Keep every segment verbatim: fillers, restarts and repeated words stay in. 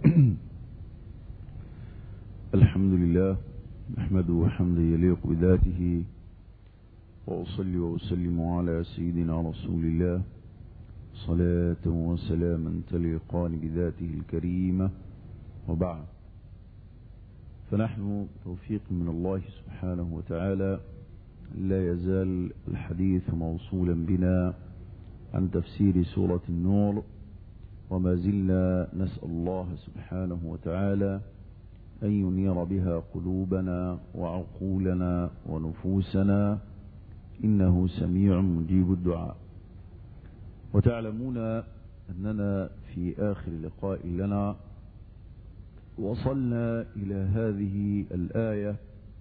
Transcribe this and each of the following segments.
الحمد لله نحمده حمدا يليق بذاته، وأصلي وأسلم على سيدنا رسول الله صلاة وسلاما تليقان بذاته الكريمة، وبعد. فنحن توفيق من الله سبحانه وتعالى لا يزال الحديث موصولا بنا عن تفسير سورة النور، وما زلنا نسأل الله سبحانه وتعالى أن ينير بها قلوبنا وعقولنا ونفوسنا، إنه سميع مجيب الدعاء. وتعلمون أننا في آخر لقاء لنا وصلنا إلى هذه الآية،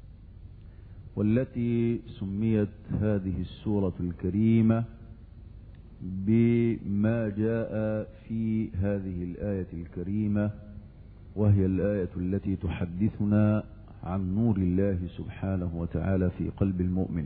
والتي سميت هذه السورة الكريمة بما جاء في هذه الآية الكريمة، وهي الآية التي تحدثنا عن نور الله سبحانه وتعالى في قلب المؤمن.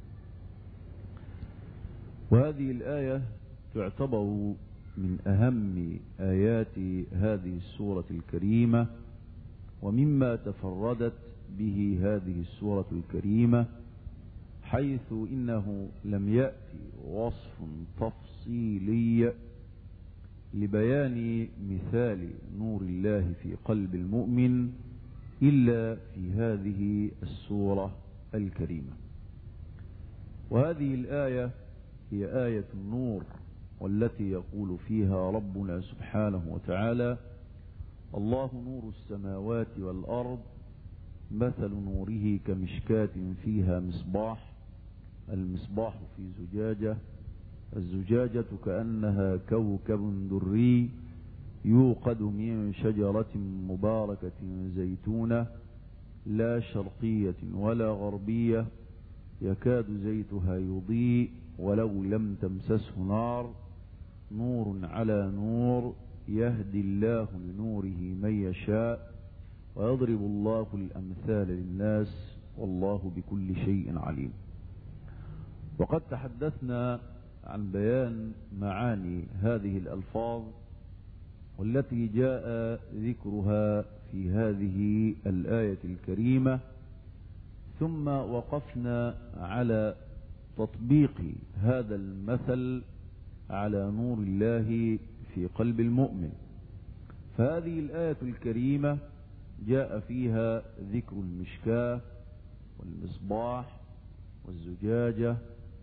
وهذه الآية تعتبر من أهم آيات هذه السورة الكريمة، ومما تفردت به هذه السورة الكريمة، حيث إنه لم يأتي وصف تفصيلي لبيان مثال نور الله في قلب المؤمن إلا في هذه السورة الكريمة. وهذه الآية هي آية النور، والتي يقول فيها ربنا سبحانه وتعالى: الله نور السماوات والأرض مثل نوره كمشكاة فيها مصباح، المصباح في زجاجة، الزجاجة كأنها كوكب دري يوقد من شجرة مباركة زيتونة لا شرقية ولا غربية يكاد زيتها يضيء ولو لم تمسسه نار، نور على نور يهدي الله لنوره من يشاء ويضرب الله الأمثال للناس والله بكل شيء عليم. وقد تحدثنا عن بيان معاني هذه الألفاظ والتي جاء ذكرها في هذه الآية الكريمة، ثم وقفنا على تطبيق هذا المثل على نور الله في قلب المؤمن. فهذه الآية الكريمة جاء فيها ذكر المشكاة والمصباح والزجاجة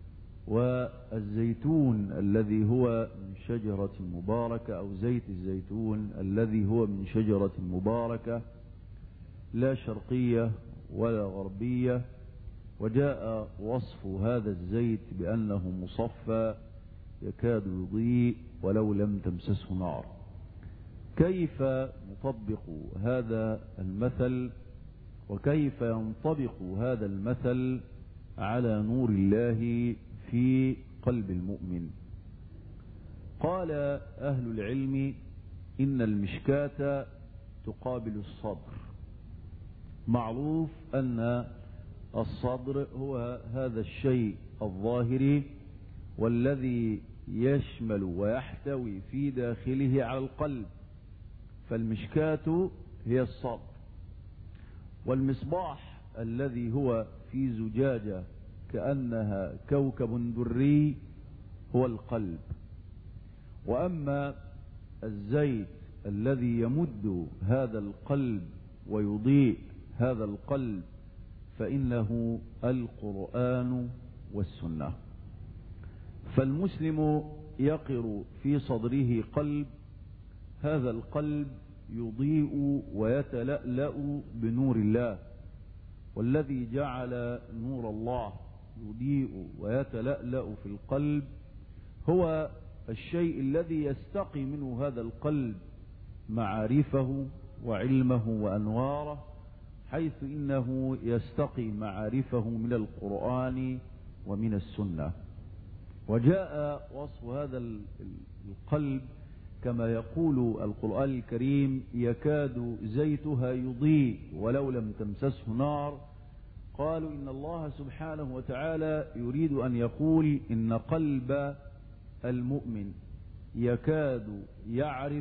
والزيتون الذي هو من شجرة مباركة، أو زيت الزيتون الذي هو من شجرة مباركة لا شرقية ولا غربية. وجاء وصف هذا الزيت بأنه مصفى يكاد يضيء ولو لم تمسسه نار. كيف نطبق هذا المثل، وكيف ينطبق هذا المثل على نور الله في قلب المؤمن؟ قال أهل العلم إن المشكاة تقابل الصدر. معروف أن الصدر هو هذا الشيء الظاهري والذي يشمل ويحتوي في داخله على القلب، فالمشكاة هي الصدر. والمصباح الذي هو في زجاجة كأنها كوكب دري هو القلب. وأما الزيت الذي يمد هذا القلب ويضيء هذا القلب فإنه القرآن والسنة. فالمسلم يقر في صدره قلب، هذا القلب يضيء ويتلألأ بنور الله، والذي جعل نور الله يضيء ويتلألأ في القلب هو الشيء الذي يستقي منه هذا القلب معارفه وعلمه وأنواره، حيث إنه يستقي معارفه من القرآن ومن السنة. وجاء وصف هذا القلب كما يقول القرآن الكريم: يكاد زيتها يضيء ولو لم تمسسه نار. قالوا إن الله سبحانه وتعالى يريد أن يقول إن قلب المؤمن يكاد يعرف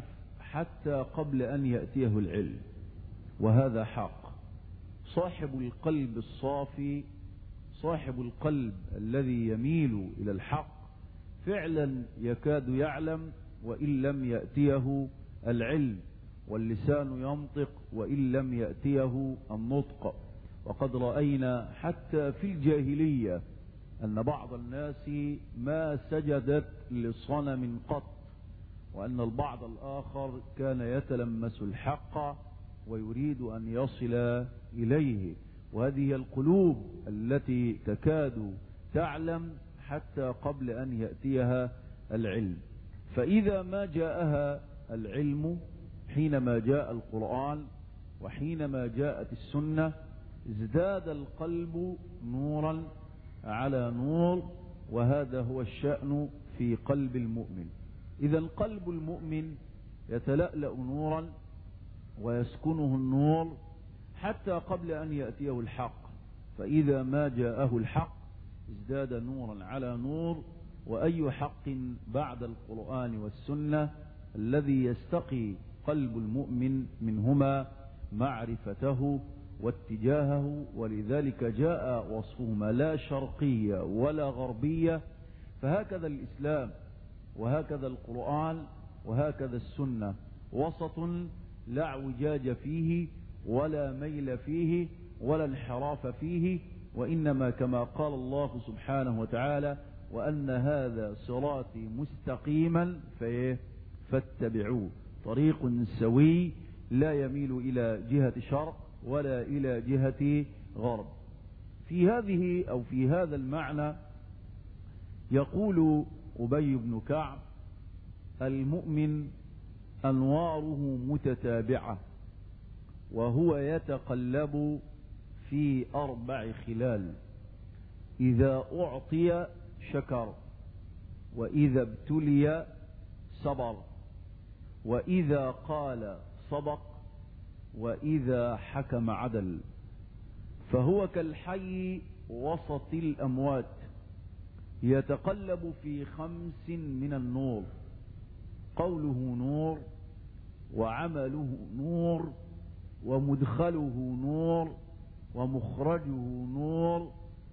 حتى قبل أن يأتيه العلم، وهذا حق. صاحب القلب الصافي، صاحب القلب الذي يميل إلى الحق فعلا يكاد يعلم وإن لم يأتيه العلم، واللسان ينطق وإن لم يأتيه النطق. وقد رأينا حتى في الجاهلية أن بعض الناس ما سجدت لصنم قط، وأن البعض الآخر كان يتلمس الحق ويريد أن يصل إليه. وهذه القلوب التي تكاد تعلم حتى قبل أن يأتيها العلم. فإذا ما جاءها العلم حينما جاء القرآن وحينما جاءت السنة ازداد القلب نورا على نور، وهذا هو الشأن في قلب المؤمن. إذا قلب المؤمن يتلألأ نورا ويسكنه النور حتى قبل أن يأتيه الحق، فإذا ما جاءه الحق ازداد نورا على نور. وأي حق بعد القرآن والسنة الذي يستقي قلب المؤمن منهما معرفته واتجاهه، ولذلك جاء وصفهما لا شرقية ولا غربية. فهكذا الإسلام وهكذا القرآن وهكذا السنة، وسط لا اعوجاج فيه ولا ميل فيه ولا انحراف فيه، وإنما كما قال الله سبحانه وتعالى: وأن هذا صراطي مستقيما فاتبعوه. طريق سوي لا يميل إلى جهة شرق ولا إلى جهة غرب. في هذه أو في هذا المعنى يقول أبي بن كعب: المؤمن أنواره متتابعة، وهو يتقلب في أربع خلال: إذا أعطي شكر، وإذا ابتلي صبر، وإذا قال صدق، وإذا حكم عدل. فهو كالحي وسط الأموات يتقلب في خمس من النور: قوله نور، وعمله نور، ومدخله نور، ومخرجه نور،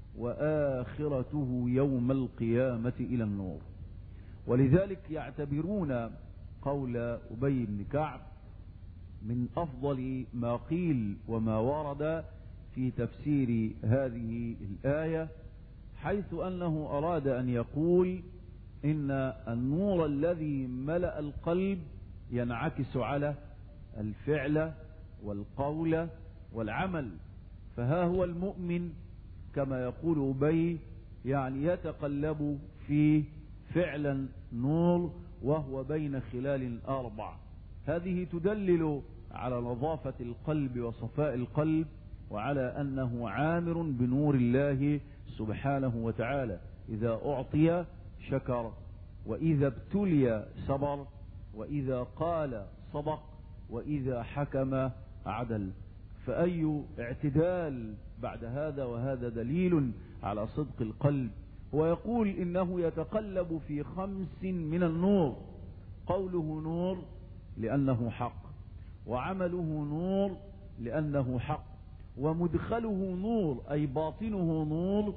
وآخرته يوم القيامة إلى النور. ولذلك يعتبرون قول أبي بن كعب من أفضل ما قيل وما ورد في تفسير هذه الآية، حيث أنه أراد أن يقول إن النور الذي ملأ القلب ينعكس على الفعل والقول والعمل. فها هو المؤمن كما يقول أبي يعني يتقلب في فعلا نور، وهو بين خلال أربع. هذه تدلل على نظافة القلب وصفاء القلب، وعلى أنه عامر بنور الله سبحانه وتعالى. إذا أعطي شكر، وإذا ابتلي صبر، وإذا قال صدق، وإذا حكم عدل. فأي اعتدال بعد هذا؟ وهذا دليل على صدق القلب. ويقول إنه يتقلب في خمس من النور: قوله نور لأنه حق، وعمله نور لأنه حق، ومدخله نور أي باطنه نور،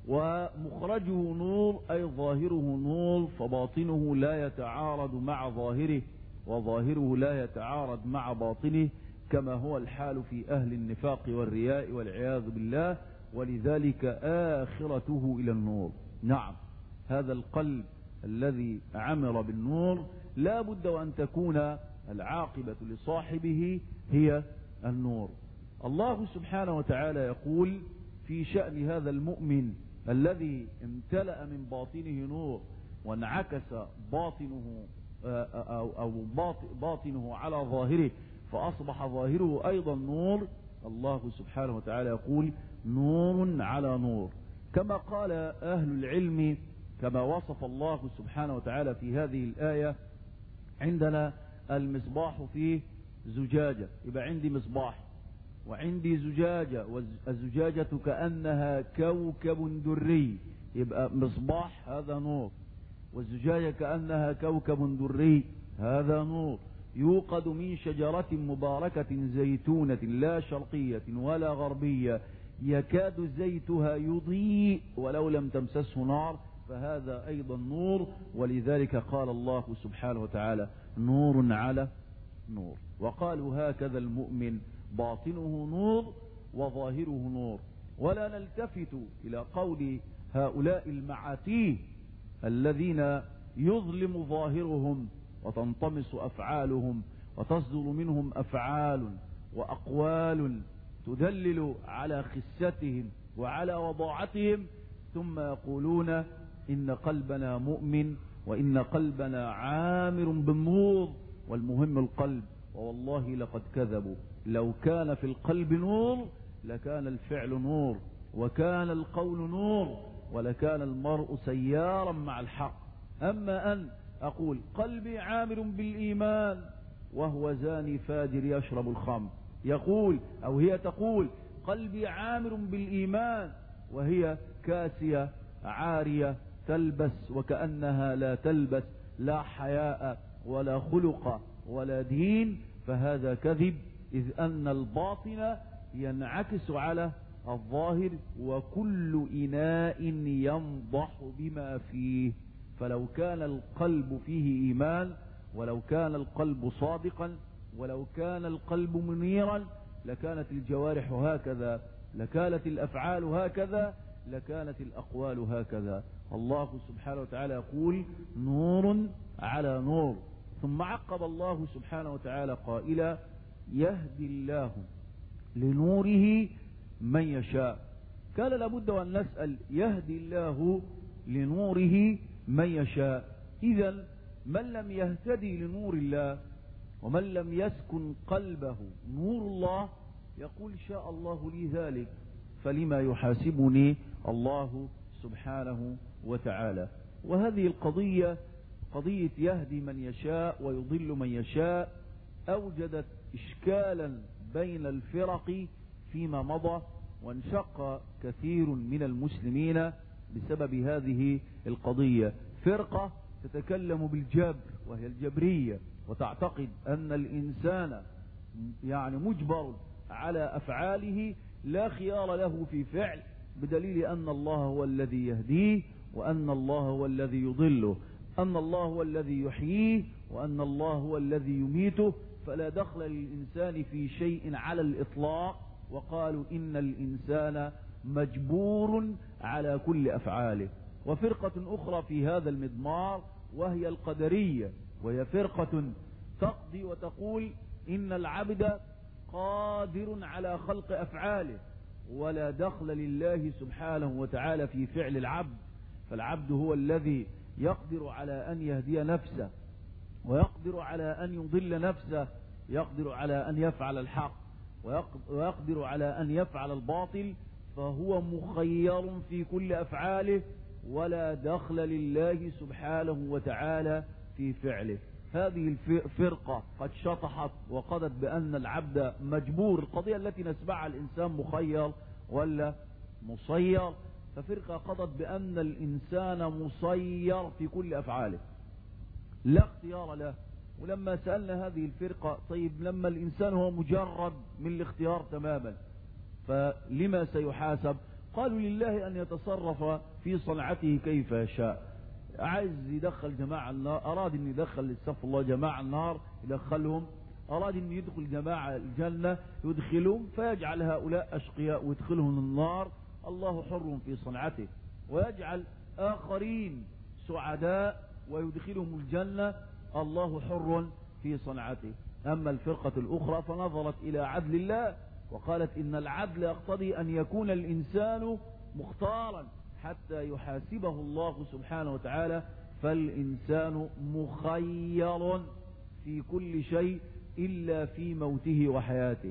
ومخرجه نور أي ظاهره نور، فباطنه لا يتعارض مع ظاهره، وظاهره لا يتعارض مع باطنه، كما هو الحال في أهل النفاق والرياء والعياذ بالله. ولذلك آخرته إلى النور. نعم، هذا القلب الذي عمر بالنور لا بد وأن تكون العاقبة لصاحبه هي النور. الله سبحانه وتعالى يقول في شأن هذا المؤمن الذي امتلأ من باطنه نور وانعكس باطنه أو باطنه على ظاهره فأصبح ظاهره أيضا نور. الله سبحانه وتعالى يقول: نور على نور. كما قال أهل العلم، كما وصف الله سبحانه وتعالى في هذه الآية: عندنا المصباح فيه زجاجة، يبقى عندي مصباح وعندي زجاجة، والزجاجة كأنها كوكب دري، يبقى مصباح هذا نور، والزجاجة كأنها كوكب دري هذا نور. يوقد من شجرة مباركة زيتونة لا شرقية ولا غربية يكاد زيتها يضيء ولو لم تمسسه نار، فهذا أيضا نور. ولذلك قال الله سبحانه وتعالى نور على نور. وقالوا هكذا المؤمن باطنه نور وظاهره نور. ولا نلتفت إلى قول هؤلاء المعاتيه الذين يظلم ظاهرهم وتنطمس أفعالهم وتصدر منهم أفعال وأقوال تدلل على خستهم وعلى وضاعتهم، ثم يقولون إن قلبنا مؤمن وإن قلبنا عامر بالنور، والمهم القلب. ووالله لقد كذبوا، لو كان في القلب نور لكان الفعل نور وكان القول نور ولكان المرء سيارا مع الحق. أما أن أقول قلبي عامر بالإيمان وهو زاني فاجر يشرب الخمر، يقول أو هي تقول قلبي عامر بالإيمان وهي كاسية عارية تلبس وكأنها لا تلبس، لا حياء ولا خلق ولا دين، فهذا كذب، إذ أن الباطن ينعكس على الظاهر، وكل إناء ينضح بما فيه. فلو كان القلب فيه إيمان، ولو كان القلب صادقا، ولو كان القلب منيرا، لكانت الجوارح هكذا، لكانت الأفعال هكذا، لكانت الأقوال هكذا. الله سبحانه وتعالى يقول نور على نور. ثم عقب الله سبحانه وتعالى قائلا يهدي الله لنوره من يشاء. كان لابد أن نسأل يهدي الله لنوره من يشاء. إذن من لم يهتدي لنور الله ومن لم يسكن قلبه نور الله يقول شاء الله لي ذلك، فلما يحاسبني الله سبحانه وتعالى. وهذه القضية قضية يهدي من يشاء ويضل من يشاء أوجدت إشكالا بين الفرق فيما مضى، وانشق كثير من المسلمين بسبب هذه القضية. فرقة تتكلم بالجبر وهي الجبرية، وتعتقد أن الإنسان يعني مجبر على أفعاله لا خيار له في فعل، بدليل أن الله هو الذي يهديه وأن الله هو الذي يضله، أن الله هو الذي يحييه وأن الله هو الذي يميته، فلا دخل للإنسان في شيء على الإطلاق. وقالوا إن الإنسان مجبور على كل أفعاله. وفرقة أخرى في هذا المضمار وهي القدرية، وهي فرقة تقضي وتقول إن العبد قادر على خلق أفعاله ولا دخل لله سبحانه وتعالى في فعل العبد، فالعبد هو الذي يقدر على أن يهدي نفسه ويقدر على أن يضل نفسه، يقدر على أن يفعل الحق ويقدر على أن يفعل الباطل، فهو مخير في كل أفعاله ولا دخل لله سبحانه وتعالى في فعله. هذه الفرقة قد شطحت وقضت بأن العبد مجبور، القضية التي نسمعها الإنسان مخير ولا مسير، ففرقة قضت بأن الإنسان مسير في كل أفعاله لا اختيار له. ولما سألنا هذه الفرقة طيب لما الإنسان هو مجرد من الاختيار تماما فلما سيحاسب؟ قالوا لله أن يتصرف في صنعته كيف يشاء. عايز يدخل جماعة النار، أراد أن يدخل استغفر الله جماعة النار يدخلهم، أراد أن يدخل جماعة الجنة يدخلهم، فيجعل هؤلاء أشقياء ويدخلهم النار، الله حر في صنعته، ويجعل آخرين سعداء ويدخلهم الجنة، الله حر في صنعته. أما الفرقة الأخرى فنظرت إلى عدل الله وقالت إن العدل يقتضي أن يكون الإنسان مختارا حتى يحاسبه الله سبحانه وتعالى، فالإنسان مخير في كل شيء إلا في موته وحياته،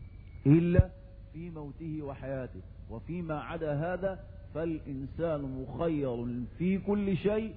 إلا في موته وحياته، وفيما عدا هذا فالإنسان مخير في كل شيء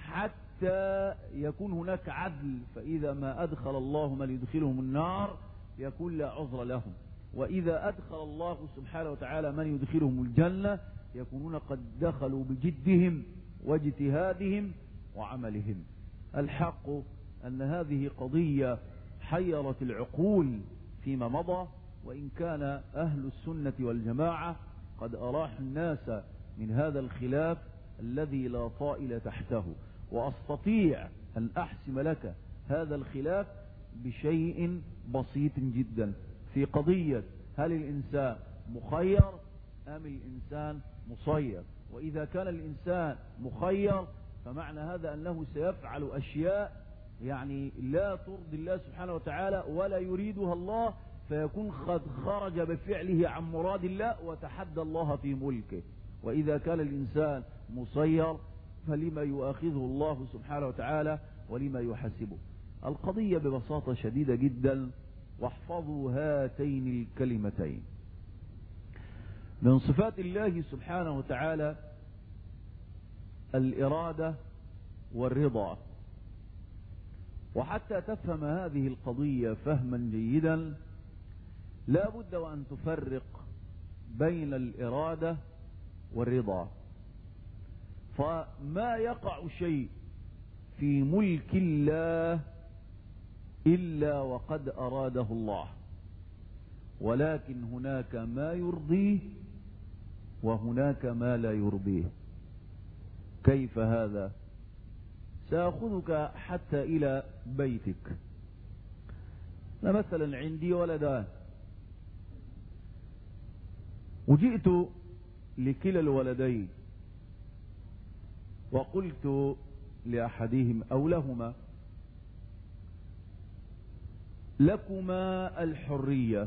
حتى يكون هناك عدل. فإذا ما أدخل الله من يدخلهم النار يكون لا عذر لهم، وإذا أدخل الله سبحانه وتعالى من يدخلهم الجنة يكونون قد دخلوا بجدهم واجتهادهم وعملهم. الحق أن هذه قضية حيرت العقول فيما مضى، وإن كان أهل السنة والجماعة قد أراحوا الناس من هذا الخلاف الذي لا طائل تحته. وأستطيع أن أحسم لك هذا الخلاف بشيء بسيط جدا، في قضية هل الإنسان مخير أم الإنسان مسير. وإذا كان الإنسان مخير فمعنى هذا أنه سيفعل أشياء يعني لا ترضي الله سبحانه وتعالى ولا يريدها الله، فيكون قد خرج بفعله عن مراد الله وتحدى الله في ملكه. وإذا كان الإنسان مسير فلما يؤاخذه الله سبحانه وتعالى ولما يحاسبه. القضية ببساطة شديدة جدا، واحفظوا هاتين الكلمتين. من صفات الله سبحانه وتعالى الإرادة والرضا. وحتى تفهم هذه القضية فهما جيدا لا بد وأن تفرق بين الإرادة والرضا. فما يقع شيء في ملك الله إلا وقد أراده الله، ولكن هناك ما يرضيه وهناك ما لا يرضيه. كيف هذا؟ سأخذك حتى إلى بيتك. أنا مثلا عندي ولدان، وجئت لكلا الولدين وقلت لأحدهم أو لهما: لكما الحرية،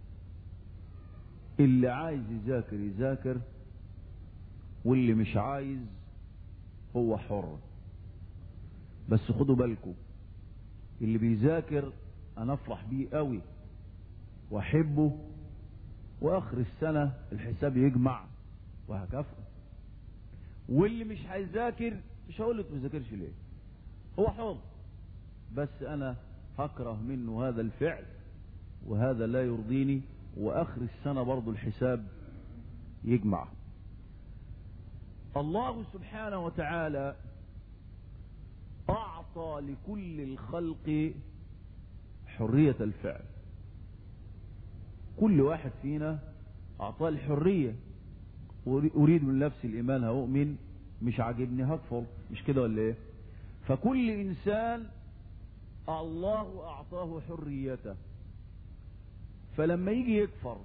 اللي عايز يذاكر يذاكر، واللي مش عايز هو حر. بس خدوا بالكم، اللي بيذاكر انا افرح بيه قوي واحبه، واخر السنة الحساب يجمع وهكافئه. واللي مش هيذاكر مش هقول لك ما تذاكرش ليه، هو حر، بس انا هكره منه هذا الفعل وهذا لا يرضيني، واخر السنة برضو الحساب يجمع. الله سبحانه وتعالى أعطى لكل الخلق حرية الفعل. كل واحد فينا أعطاه الحرية. أريد من نفسي الإيمان هؤمن، مش عاجبني هكفر، مش كده ولا إيه؟ فكل إنسان الله أعطاه حريته. فلما يجي يكفر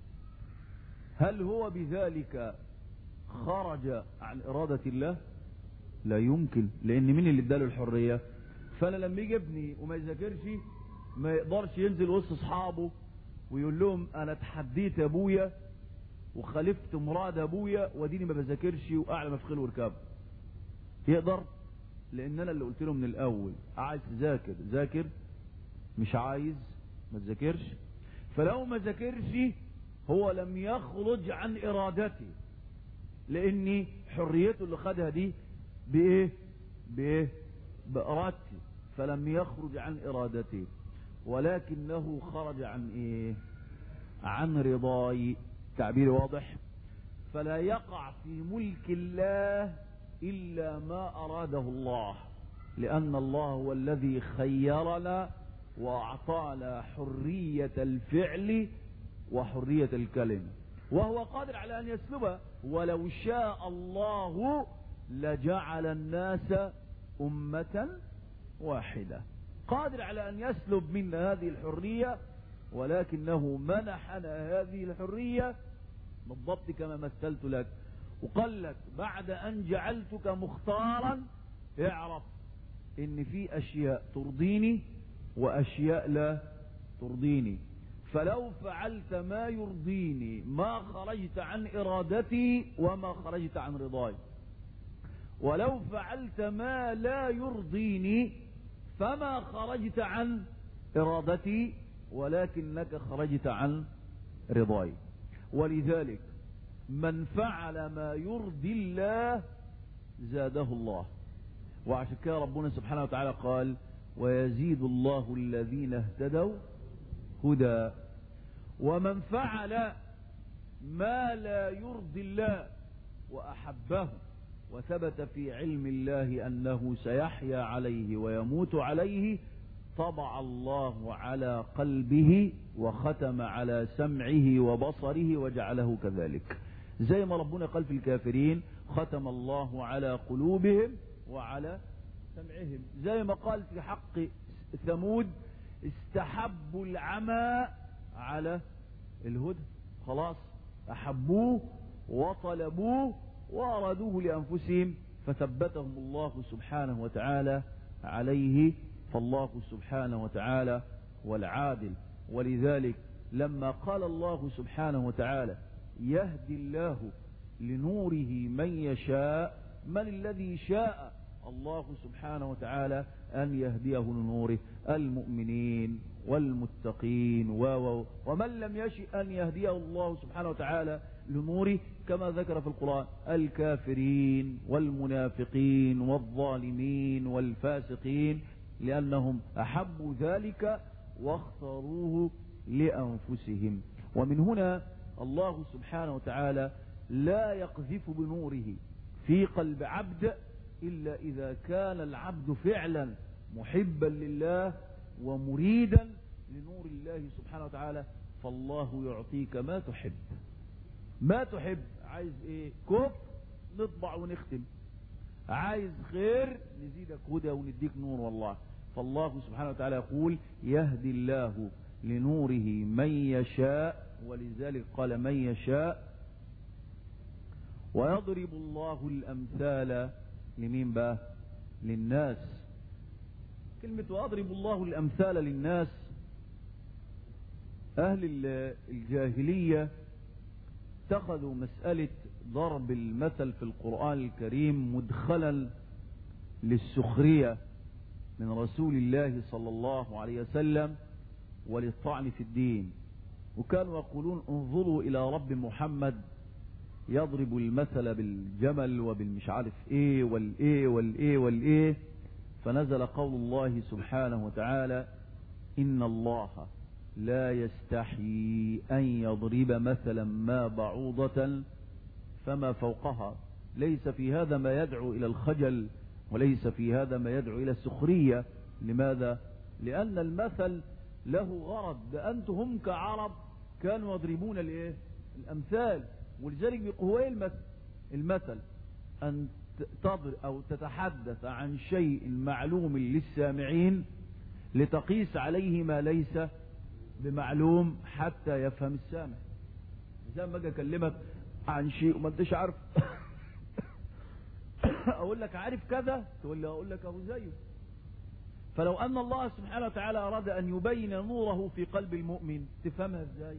هل هو بذلك خرج عن إرادة الله؟ لا يمكن، لأن مين اللي اداله الحرية؟ فأنا لما يجي ابني وما يذاكرش ما يقدرش ينزل وسط أصحابه ويقول لهم أنا تحديت أبويا وخالفت مراد أبويا وديني ما بذاكرش وأعلى مفخل وركاب. يقدر؟ لأن أنا اللي قلت له من الأول عايز تذاكر ذاكر، مش عايز ما تذاكرش. فلو ما ذاكرش هو لم يخرج عن إرادته، لأن حريته اللي خدها دي بإيه؟ بإيه؟ بإرادتي، فلم يخرج عن إرادته، ولكنه خرج عن إيه؟ عن رضاي. تعبير واضح؟ فلا يقع في ملك الله إلا ما أراده الله، لأن الله هو الذي خيرنا وأعطانا حرية الفعل وحرية الكلمة، وهو قادر على أن يسلبها. ولو شاء الله لجعل الناس أمة واحدة، قادر على أن يسلب منا هذه الحرية، ولكنه منحنا هذه الحرية بالضبط كما مثلت لك. وقال لك بعد أن جعلتك مختارا اعرف إن في أشياء ترضيني وأشياء لا ترضيني، فلو فعلت ما يرضيني ما خرجت عن إرادتي وما خرجت عن رضاي، ولو فعلت ما لا يرضيني فما خرجت عن إرادتي ولكنك خرجت عن رضاي. ولذلك من فعل ما يرضي الله زاده الله. وعشان كده ربنا سبحانه وتعالى قال ويزيد الله الذين اهتدوا هدى. ومن فعل ما لا يرضي الله وأحبه وثبت في علم الله أنه سيحيا عليه ويموت عليه طبع الله على قلبه وختم على سمعه وبصره وجعله كذلك. زي ما ربنا قال في الكافرين ختم الله على قلوبهم وعلى سمعهم، زي ما قال في حق ثمود استحبوا العمى على الهدى، خلاص أحبوه وطلبوه وأرادوه لأنفسهم فثبتهم الله سبحانه وتعالى عليه. فالله سبحانه وتعالى والعادل. ولذلك لما قال الله سبحانه وتعالى يهدي الله لنوره من يشاء، من الذي شاء الله سبحانه وتعالى أن يهديه لنوره؟ المؤمنين والمتقين و ومن لم يشئ أن يهديه الله سبحانه وتعالى لنوره كما ذكر في القرآن الكافرين والمنافقين والظالمين والفاسقين، لأنهم أحبوا ذلك واختاروه لأنفسهم. ومن هنا الله سبحانه وتعالى لا يقذف بنوره في قلب عبد إلا إذا كان العبد فعلا محبا لله ومريدا لنور الله سبحانه وتعالى، فالله يعطيك ما تحب. ما تحب، عايز ايه؟ كفر نطبع ونختم، عايز خير نزيدك هدى ونديك نور والله. فالله سبحانه وتعالى يقول يهدي الله لنوره من يشاء، ولذلك قال من يشاء. ويضرب الله الأمثال لمين بقى؟ للناس. كلمة ويضرب الله الأمثال للناس، أهل الجاهلية اتخذوا مسألة ضرب المثل في القرآن الكريم مدخلا للسخرية من رسول الله صلى الله عليه وسلم وللطعن في الدين، وكانوا يقولون انظروا إلى رب محمد يضرب المثل بالجمل وبالمش عارف ايه والايه والايه والايه. فنزل قول الله سبحانه وتعالى إن الله لا يستحيي أن يضرب مثلا ما بعوضة فما فوقها. ليس في هذا ما يدعو إلى الخجل، وليس في هذا ما يدعو إلى السخرية. لماذا؟ لأن المثل له غرض. ده أنتم هم كعرب كانوا يضربون الايه؟ الأمثال. ولذلك بيقول المثل المثل أن تضرب أو تتحدث عن شيء معلوم للسامعين لتقيس عليه ما ليس بمعلوم حتى يفهم السامع. إذا ما أجي أكلمك عن شيء وما أنتش عارف أقول لك عارف كذا، تقول لي أقول لك أهو زيه. فلو أن الله سبحانه وتعالى أراد أن يبين نوره في قلب المؤمن تفهمها إزاي؟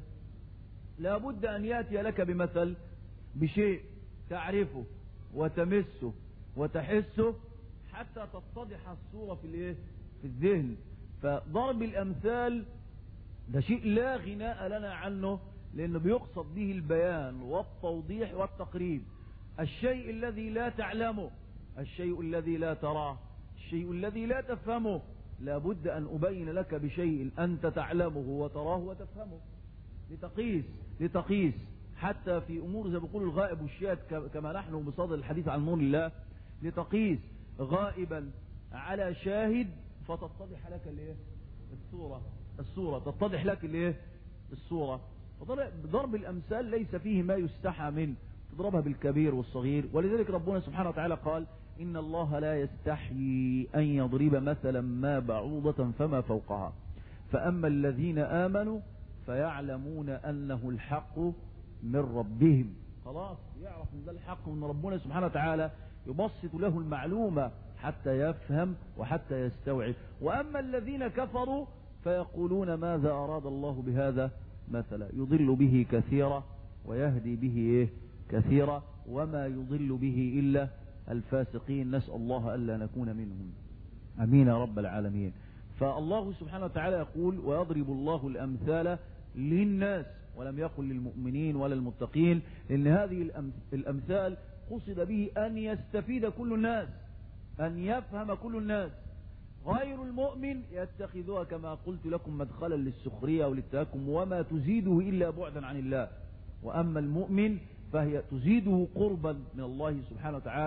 لابد أن يأتي لك بمثل، بشيء تعرفه وتمسه وتحسه حتى تتضح الصورة في الايه؟ في الذهن. فضرب الأمثال ده شيء لا غناء لنا عنه، لأنه بيقصد به البيان والتوضيح والتقريب. الشيء الذي لا تعلمه، الشيء الذي لا تراه، الشيء الذي لا تفهمه، لابد أن أبين لك بشيء أنت تعلمه وتراه وتفهمه لتقيس لتقيس حتى في أمور زي بيقولوا الغائب والشاهد، كما نحن بصدد الحديث عن نور الله، لتقيس غائبا على شاهد فتتضح لك الايه؟ الصورة الصورة تتضح لك الايه؟ الصورة. ضرب الأمثال ليس فيه ما يستحى منه، تضربها بالكبير والصغير. ولذلك ربنا سبحانه وتعالى قال إن الله لا يستحيي أن يضرب مثلا ما بعوضة فما فوقها فأما الذين آمنوا فيعلمون أنه الحق من ربهم. خلاص يعرف ان ده الحق من ربنا سبحانه وتعالى، يبسط له المعلومة حتى يفهم وحتى يستوعب. وأما الذين كفروا فيقولون ماذا أراد الله بهذا مثلا يضل به كثيرا ويهدي به إيه؟ كثيرا وما يضل به إلا الفاسقين. نسأل الله ألا نكون منهم، أمين يا رب العالمين. فالله سبحانه وتعالى يقول ويضرب الله الأمثال للناس، ولم يقل للمؤمنين ولا المتقين، لأن هذه الأمثال قصد به أن يستفيد كل الناس، أن يفهم كل الناس. غير المؤمن يتخذها كما قلت لكم مدخلا للسخرية وللتهكم وما تزيده إلا بعدا عن الله. وأما المؤمن فهي تزيده قربا من الله سبحانه وتعالى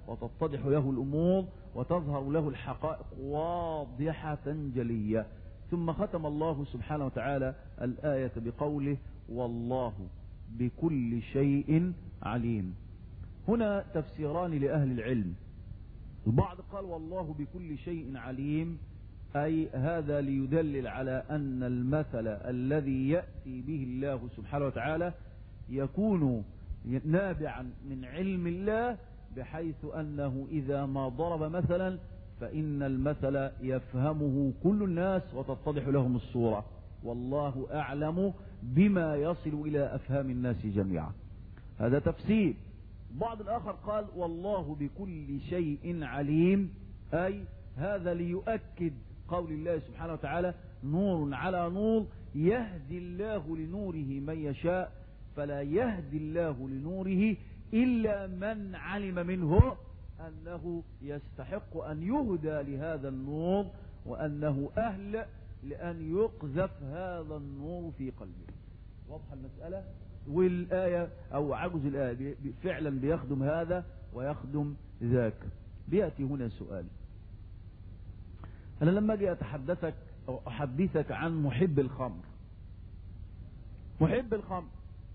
وتتضح له الأمور وتظهر له الحقائق واضحة جلية. ثم ختم الله سبحانه وتعالى الآية بقوله والله بكل شيء عليم. هنا تفسيران لأهل العلم. البعض قال والله بكل شيء عليم، أي هذا ليدلل على أن المثل الذي يأتي به الله سبحانه وتعالى يكون نابعا من علم الله، بحيث أنه إذا ما ضرب مثلا فإن المثل يفهمه كل الناس وتتضح لهم الصورة، والله أعلم بما يصل إلى أفهام الناس جميعا. هذا تفسير. بعض الآخر قال والله بكل شيء عليم، أي هذا ليؤكد قول الله سبحانه وتعالى نور على نور يهدي الله لنوره من يشاء، فلا يهدي الله لنوره إلا من علم منه أنه يستحق أن يهدى لهذا النور وأنه أهل لأن يقذف هذا النور في قلبه. واضح المسألة؟ والآية أو عجز الآية فعلا بيخدم هذا ويخدم ذاك. بيأتي هنا سؤال. أنا لما أجي أتحدثك أو أحدثك عن محب الخمر، محب الخمر،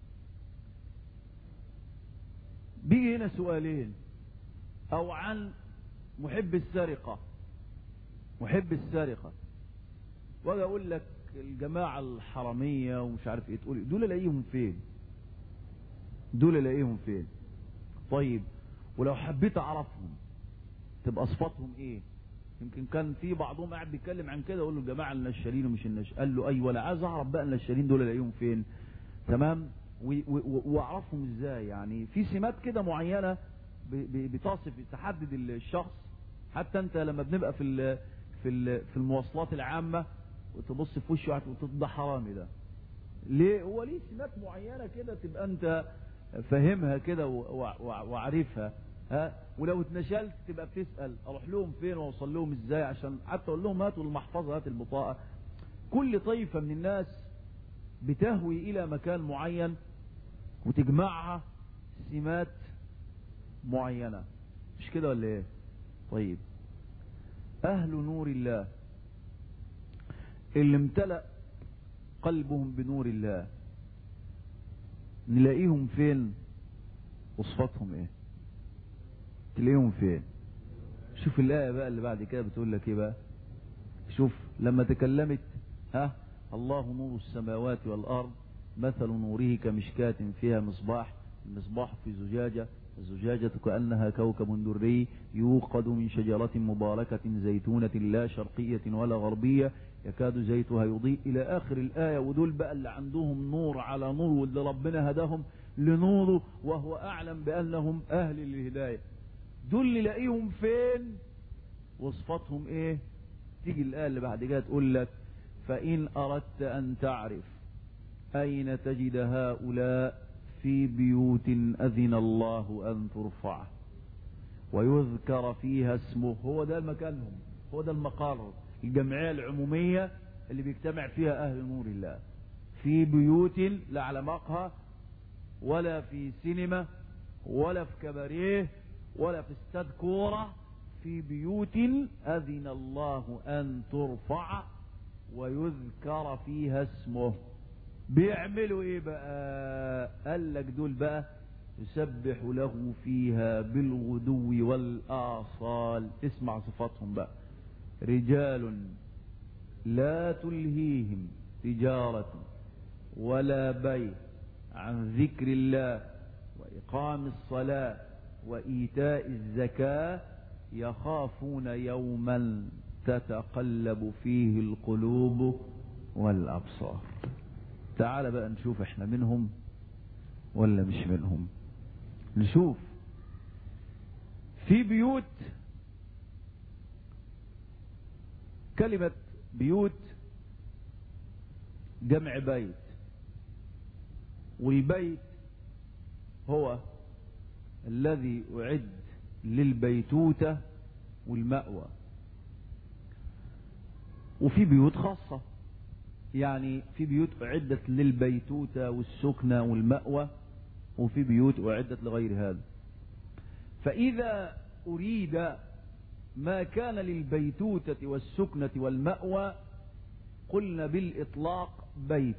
بيجي هنا سؤالين. أو عن محب السرقة، محب السرقة، وأجي أقول لك الجماعة الحرامية ومش عارف إيه، تقول دول ألاقيهم فين؟ دول ألاقيهم فين؟ طيب ولو حبيت أعرفهم تبقى صفاتهم إيه؟ يمكن كان في بعضهم قاعد بيتكلم عن كده، اقول له الجماعه النشالين ومش النش، قال له ايوه انا عايز اعرف بقى النشالين دول الاقيهم فين، تمام، واعرفهم ازاي؟ يعني في سمات كده معينه بتصف تحدد الشخص. حتى انت لما بنبقى في في في المواصلات العامه وتبص في وشه وتقول ده حرامي ده، ليه؟ هو ليه سمات معينه كده تبقى انت فاهمها كده وعارفها، ها؟ ولو اتنشلت تبقى بتسأل اروح لهم فين واوصل لهم ازاي، عشان حتى اقول لهم هاتوا المحفظه هات البطاقه. كل طائفه من الناس بتهوي الى مكان معين وتجمعها سمات معينه، مش كده ولا ايه؟ طيب اهل نور الله اللي امتلأ قلبهم بنور الله نلاقيهم فين وصفاتهم ايه؟ تلاقيهم فين؟ شوف الآية بقى اللي بعد كده بتقول لك ايه بقى. شوف لما تكلمت ها الله نور السماوات والأرض مثل نوره كمشكاة فيها مصباح، المصباح في زجاجة، الزجاجة كأنها كوكب دري يوقد من شجرة مباركة زيتونة لا شرقية ولا غربية يكاد زيتها يضيء إلى آخر الآية. ودول بقى اللي عندهم نور على نور، واللي ربنا هداهم لنوره وهو أعلم بأنهم أهل للهداية. دول اللي لاقيهم فين وصفاتهم ايه؟ تيجي الآية اللي بعد كده تقول لك فإن أردت أن تعرف أين تجد هؤلاء في بيوت أذن الله أن ترفع ويذكر فيها اسمه. هو ده مكانهم، هو ده المقر، الجمعية العمومية اللي بيجتمع فيها أهل نور الله. في بيوت لا على مقهى ولا في سينما ولا في كباريه ولا في استاد كورة، في بيوت أذن الله أن ترفع ويذكر فيها اسمه. بيعملوا ايه بقى؟ قال لك دول بقى يسبح له فيها بالغدو والآصال. اسمع صفاتهم بقى: رجال لا تلهيهم تجارة ولا بيع عن ذكر الله وإقام الصلاة وإيتاء الزكاة يخافون يوما تتقلب فيه القلوب والأبصار. تعال بقى نشوف احنا منهم ولا مش منهم. نشوف في بيوت، كلمة بيوت جمع بيت، والبيت هو الذي أعد للبيتوتة والمأوى. وفي بيوت خاصة، يعني في بيوت أعدت للبيتوتة والسكنة والمأوى، وفي بيوت أعدت لغير هذا. فإذا أريد ما كان للبيتوتة والسكنة والمأوى قلنا بالإطلاق بيت.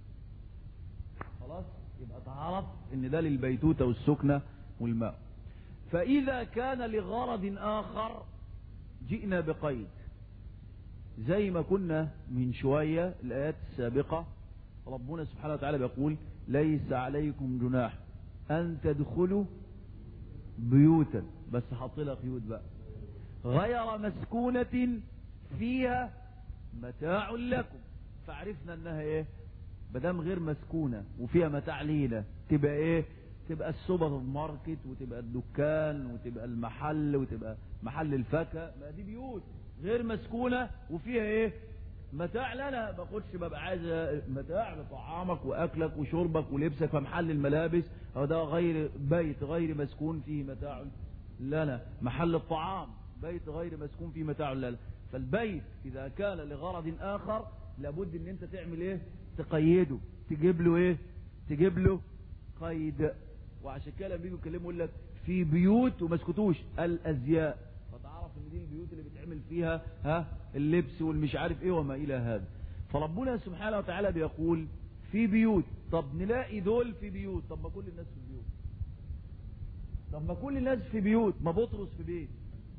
خلاص يبقى تعرف ان ده للبيتوتة والسكنة والمأوى. فإذا كان لغرض آخر جئنا بقيد، زي ما كنا من شوية الآيات السابقة ربنا سبحانه وتعالى بيقول ليس عليكم جناح أن تدخلوا بيوتا، بس حط لها قيود بقى، غير مسكونة فيها متاع لكم. فعرفنا انها ايه؟ بدام غير مسكونة وفيها متاع لينا تبقى ايه؟ تبقى السوبر ماركت وتبقى الدكان وتبقى المحل وتبقى محل الفاكهة، ما دي بيوت غير مسكونة وفيها ايه؟ متاع لنا. باخدش ببقى عايز متاع لطعامك واكلك وشربك ولبسك. فمحل الملابس هو ده غير بيت غير مسكون فيه متاع لنا. محل الطعام بيت غير مسكون فيه متاع لنا. فالبيت اذا كان لغرض اخر لابد ان انت تعمل ايه؟ تقيده، تجيب له ايه؟ تجيب له قيد. وعشان كده لما بيجوا يكلموا يقول لك في بيوت وما اسكتوش الازياء، فتعرف ان دي البيوت اللي بتعمل فيها ها اللبس والمش عارف ايه وما الى هذا. فربنا سبحانه وتعالى بيقول في بيوت. طب نلاقي دول في بيوت، طب ما كل الناس في بيوت، طب ما كل الناس في بيوت، ما بطرس في بيت.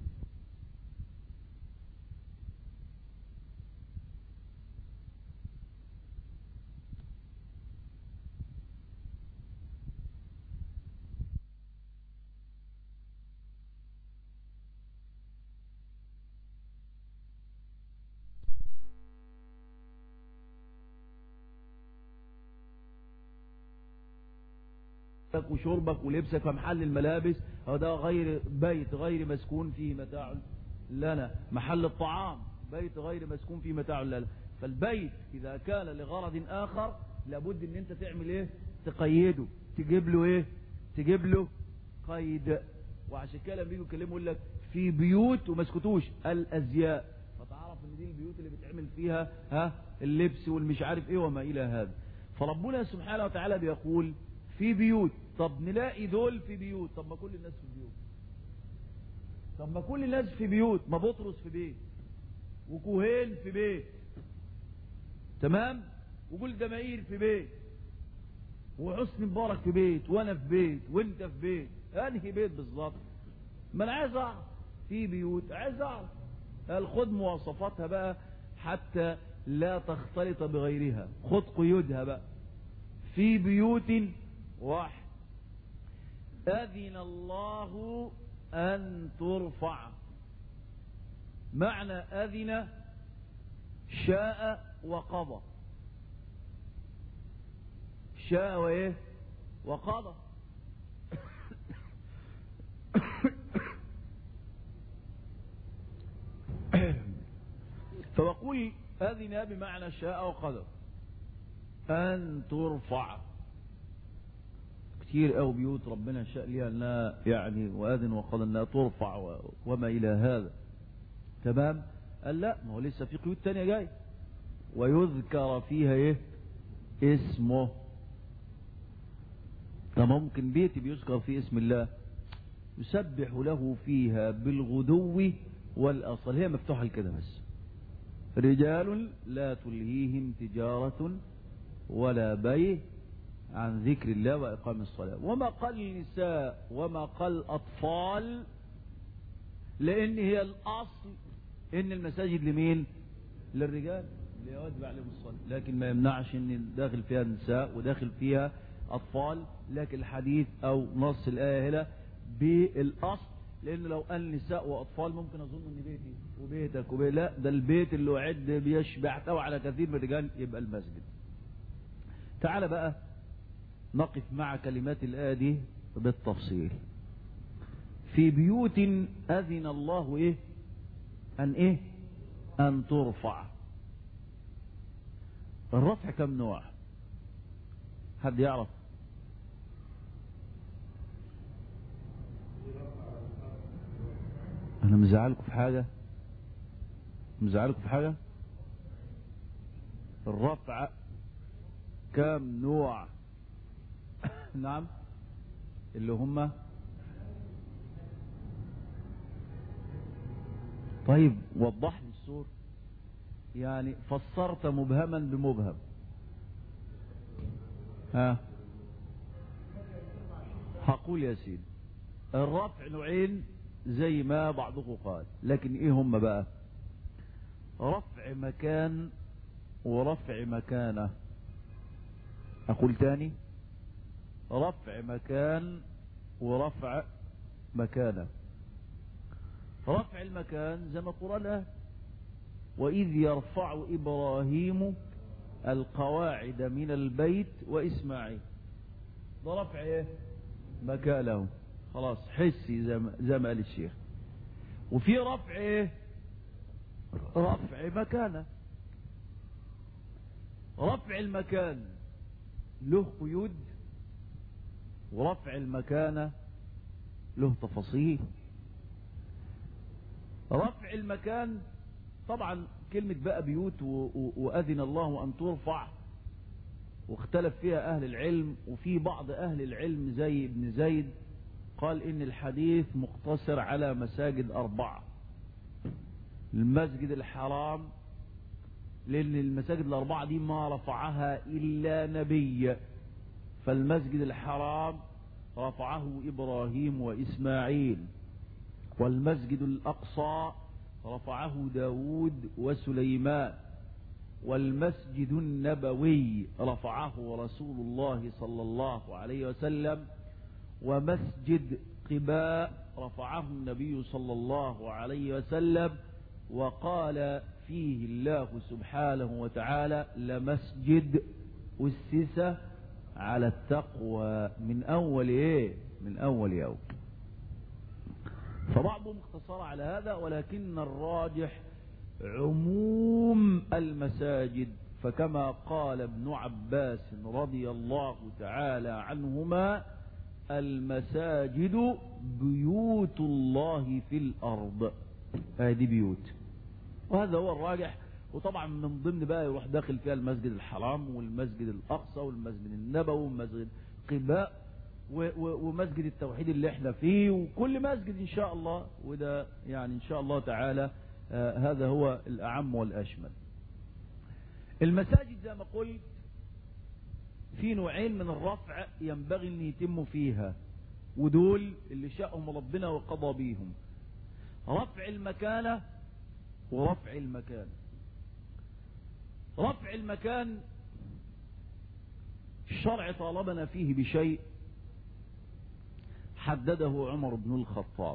وشربك ولبسك. فمحل الملابس هو ده غير بيت غير مسكون فيه متاع لنا. محل الطعام بيت غير مسكون فيه متاع لنا. فالبيت اذا كان لغرض اخر لابد ان انت تعمل ايه؟ تقيده، تجيب له ايه؟ تجيب له قيد. وعشان كده لما بيجوا يكلموا يقول لك في بيوت وما اسكتوش الازياء، فتعرف ان دي البيوت اللي بتعمل فيها ها اللبس والمش عارف ايه وما الى هذا. فربنا سبحانه وتعالى بيقول في بيوت. طب نلاقي دول في بيوت، طب ما كل الناس في بيوت، طب ما كل الناس في بيوت، ما بطرس في بيت وكوهين في بيت، تمام، وقول دماير في بيت وحسن مبارك في بيت وانا في بيت وانت في بيت. انهي بيت بالظبط؟ ما انا عايز اعرف. في بيوت عايز اعرف. خد مواصفاتها بقى حتى لا تختلط بغيرها، خد قيودها بقى. في بيوت واحد أذن الله أن ترفع. معنى أذن شاء وقضى، شاء وإيه؟ وقضى. فبقول أذن بمعنى شاء وقضى أن ترفع. كتير قوي بيوت ربنا شاء ليها انها يعني واذن وقال انها ترفع وما الى هذا، تمام. قال لا، ما هو لسه في قيود تانية جاي. ويذكر فيها ايه؟ اسمه. ده ممكن بيت بيذكر فيه اسم الله يسبح له فيها بالغدو والاصل. هي مفتوحه كده بس. رجال لا تلهيهم تجارة ولا بيع عن ذكر الله وإقام الصلاة. وما قال النساء وما قال أطفال، لأن هي الأصل إن المساجد لمين؟ للرجال اللي يواجب عليهم الصلاة، لكن ما يمنعش إن داخل فيها النساء وداخل فيها أطفال. لكن الحديث أو نص الآية هنا بالأصل، لأن لو قال نساء وأطفال ممكن أظن إن بيتي وبيتك وبيت، لا، ده البيت اللي أعد بيشبع يحتوي على كثير من الرجال يبقى المسجد. تعال بقى نقف مع كلمات الآية دي بالتفصيل. في بيوت أذن الله إيه؟ أن إيه؟ أن ترفع. الرفع كم نوع؟ حد يعرف؟ أنا مزعلكم في حاجة؟ مزعلكم في حاجة؟ الرفع كم نوع؟ نعم، اللي هم طيب وضح لي الصورة، يعني فسرت مبهما بمبهم. ها هقول يا سيدي الرفع نوعين زي ما بعضكم قال، لكن ايه هم بقى؟ رفع مكان ورفع مكانه. اقول تاني، رفع مكان ورفع مكانه. رفع المكان زي ما القرآن قال: وإذ يرفع إبراهيم القواعد من البيت وإسماعيل. ده رفع ايه؟ مكانه، خلاص حسي زي ما زي ما قال الشيخ. وفي رفع ايه؟ رفع مكانه. رفع المكان له قيود، ورفع المكانه له تفاصيل. رفع المكان طبعا كلمة بقى بيوت وأذن الله أن ترفع، واختلف فيها أهل العلم، وفي بعض أهل العلم زي ابن زيد قال إن الحديث مقتصر على مساجد أربعة: المسجد الحرام، لأن المساجد الأربعة دي ما رفعها إلا نبي، فالمسجد الحرام رفعه إبراهيم وإسماعيل، والمسجد الأقصى رفعه داود وسليمان، والمسجد النبوي رفعه رسول الله صلى الله عليه وسلم، ومسجد قباء رفعه النبي صلى الله عليه وسلم، وقال فيه الله سبحانه وتعالى: لمسجد أسس على التقوى من أول إيه؟ من أول يوم. فبعضهم اقتصر على هذا، ولكن الراجح عموم المساجد، فكما قال ابن عباس رضي الله تعالى عنهما: المساجد بيوت الله في الأرض. هذه بيوت، وهذا هو الراجح. وطبعا من ضمن بقى يروح داخل فيها المسجد الحرام والمسجد الأقصى والمسجد النبوي ومسجد قباء ومسجد التوحيد اللي احنا فيه، وكل مسجد ان شاء الله. وده يعني ان شاء الله تعالى آه هذا هو الأعم والأشمل. المساجد زي ما قلت في نوعين من الرفع ينبغي ان يتم فيها، ودول اللي شاءهم ربنا وقضى بيهم: رفع المكانة ورفع المكان. رفع المكان الشرع طالبنا فيه بشيء حدده عمر بن الخطاب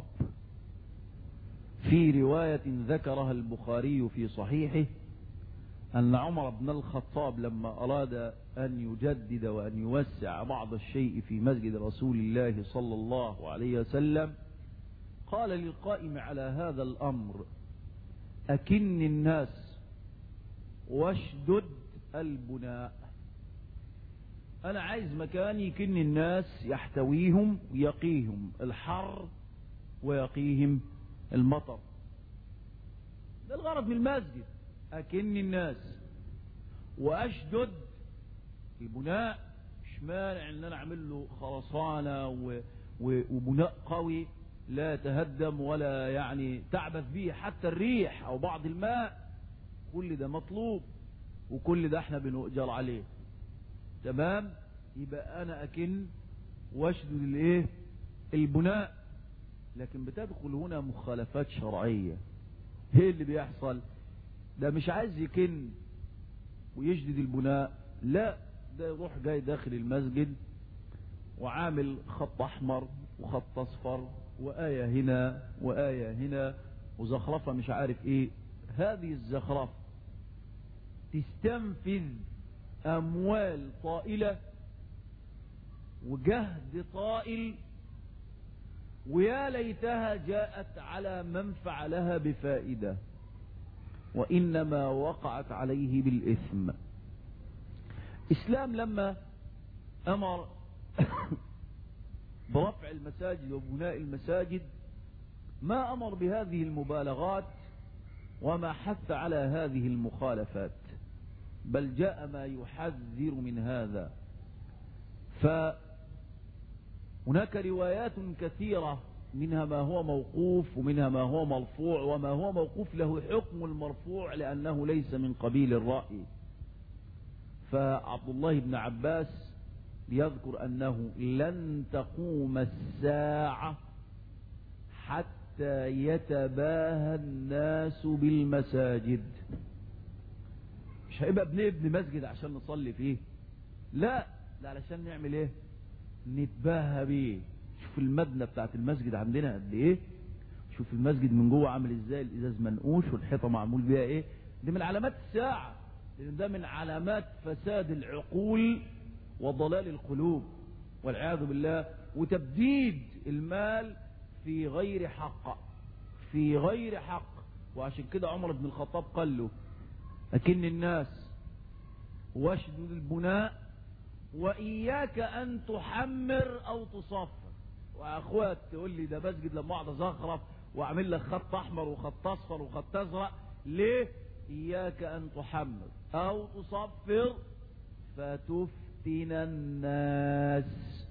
في رواية ذكرها البخاري في صحيحه، أن عمر بن الخطاب لما أراد أن يجدد وأن يوسع بعض الشيء في مسجد رسول الله صلى الله عليه وسلم قال للقائم على هذا الأمر: أكن الناس واشدد البناء. أنا عايز مكان يكن الناس، يحتويهم ويقيهم الحر ويقيهم المطر. ده الغرض من المسجد، أكن الناس وأشدد البناء. مش مانع ان انا اعمل له خرسانه وبناء قوي لا يتهدم ولا يعني تعبث به حتى الريح او بعض الماء، كل ده مطلوب وكل ده احنا بنؤجر عليه. تمام؟ يبقى انا اكن واشدد الايه؟ البناء. لكن بتدخل هنا مخالفات شرعيه. ايه اللي بيحصل؟ ده مش عايز يكن ويشدد البناء، لا، ده يروح جاي داخل المسجد وعامل خط احمر وخط اصفر وآية هنا وآية هنا وزخرفة مش عارف ايه. هذه الزخرفة تستنفذ اموال طائلة وجهد طائل، ويا ليتها جاءت على من فعلها بفائدة، وإنما وقعت عليه بالإثم. إسلام لما أمر برفع المساجد وبناء المساجد ما أمر بهذه المبالغات وما حث على هذه المخالفات، بل جاء ما يحذر من هذا. فهناك روايات كثيرة منها ما هو موقوف ومنها ما هو مرفوع، وما هو موقوف له حكم المرفوع لأنه ليس من قبيل الرأي. فعبد الله بن عباس يذكر أنه لن تقوم الساعة حتى يتباهى الناس بالمساجد. مش هيبقى بنبني مسجد عشان نصلي فيه، لا، ده علشان نعمل ايه؟ نتباهى بيه. شوف المبنى بتاعت المسجد عندنا قد ايه، شوف المسجد من جوه عامل ازاي، الازاز منقوش والحيطه معمول بيها ايه. دي من علامات الساعه، لان ده من علامات فساد العقول وضلال القلوب والعياذ بالله، وتبديد المال في غير حق، في غير حق. وعشان كده عمر بن الخطاب قال له: أكن الناس واشدد البناء وإياك أن تحمر أو تصفر. وأخوات تقول لي ده مسجد لما أقعد أزخرف وأعمل لك خط أحمر وخط أصفر وخط أزرق ليه؟ إياك أن تحمر أو تصفر فتفتن الناس،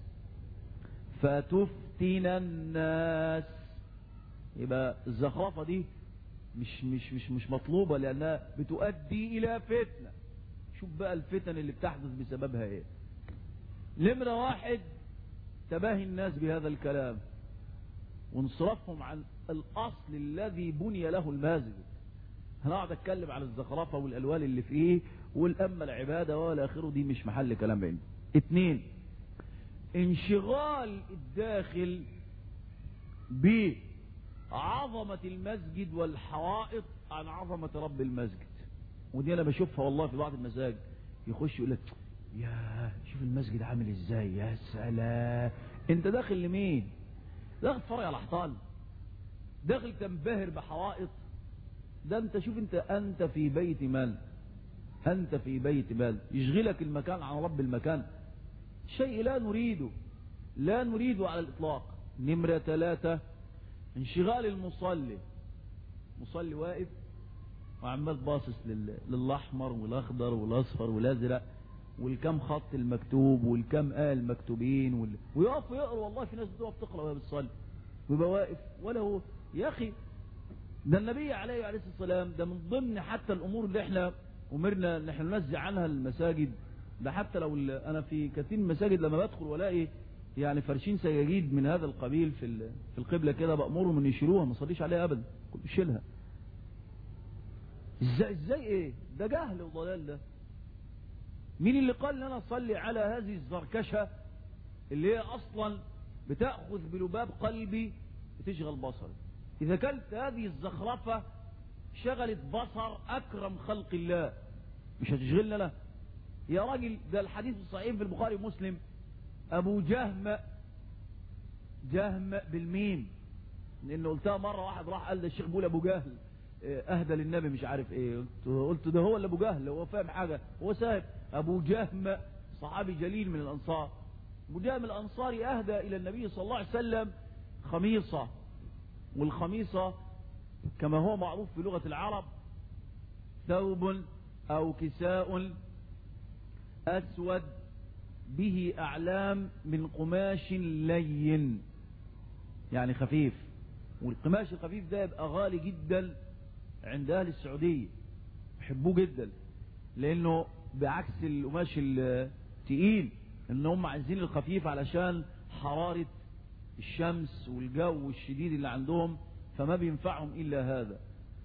فتفتن الناس. يبقى الزخرفة دي مش مش مش مش مطلوبة، لأنها بتؤدي إلى فتنة. شوف بقى الفتن اللي بتحدث بسببها إيه. نمرة واحد: تباهي الناس بهذا الكلام وانصرافهم عن الأصل الذي بني له المسجد. هنقعد أتكلم على الزخرفة والألوان اللي فيه والأما العبادة ولا آخره، دي مش محل كلام عندي. اتنين: انشغال الداخل بعظمة المسجد والحوائط عن عظمة رب المسجد. ودي أنا بشوفها والله في بعض المساجد، يخش يقول لك: يا شوف المسجد عامل ازاي، يا سلام. انت داخل لمين؟ داخل تتفرج على حيطان؟ داخل تنبهر بحوائط؟ ده انت شوف، انت انت في بيت من؟ انت في بيت من؟ يشغلك المكان عن رب المكان، شيء لا نريده، لا نريده على الاطلاق. نمرة ثلاثة: انشغال المصلي، مصلي واقف وعمال باصص للاحمر والاخضر والاصفر والازرق والكم خط المكتوب والكم آية المكتوبين وال... ويقف يقرأ. والله في ناس بتقف تقرأ وهي بتصلي ويبقى واقف ولا هو. يا أخي ده النبي عليه عليه الصلاة والسلام، ده من ضمن حتى الأمور اللي احنا أمرنا ان احنا ننزع عنها المساجد. ده حتى لو أنا في كثير من المساجد لما بدخل ولاقي يعني فرشين سجاجيد من هذا القبيل في في القبلة كده، بأمرهم ان يشيلوها، ما يصليش عليها أبدا، كل يشيلها. ازاي ازاي ايه ده؟ جهل وضلال ده. مين اللي قال لنا اصلي على هذه الزركشة اللي هي اصلا بتأخذ بلباب قلبي بتشغل بصري؟ اذا كانت هذه الزخرفة شغلت بصر اكرم خلق الله، مش هتشغلنا له يا راجل؟ ده الحديث الصحيح في البخاري ومسلم، ابو جهم، جهم بالميم، لانه قلتها مرة، واحد راح قال ده الشيخ بيقول ابو جهل اهدى للنبي مش عارف ايه، قلت ده هو اللي ابو جهل، هو فاهم حاجة؟ هو ساهب. ابو جهم صحابي جليل من الانصار، ابو جهم الانصاري اهدى الى النبي صلى الله عليه وسلم خميصة، والخميصة كما هو معروف في لغة العرب ثوب او كساء اسود به اعلام من قماش لين، يعني خفيف. والقماش الخفيف ده يبقى غالي جدا عند اهل السعودية، يحبوه جدا، لانه بعكس القماش التقيل ان هم عايزين الخفيف علشان حرارة الشمس والجو الشديد اللي عندهم، فما بينفعهم الا هذا.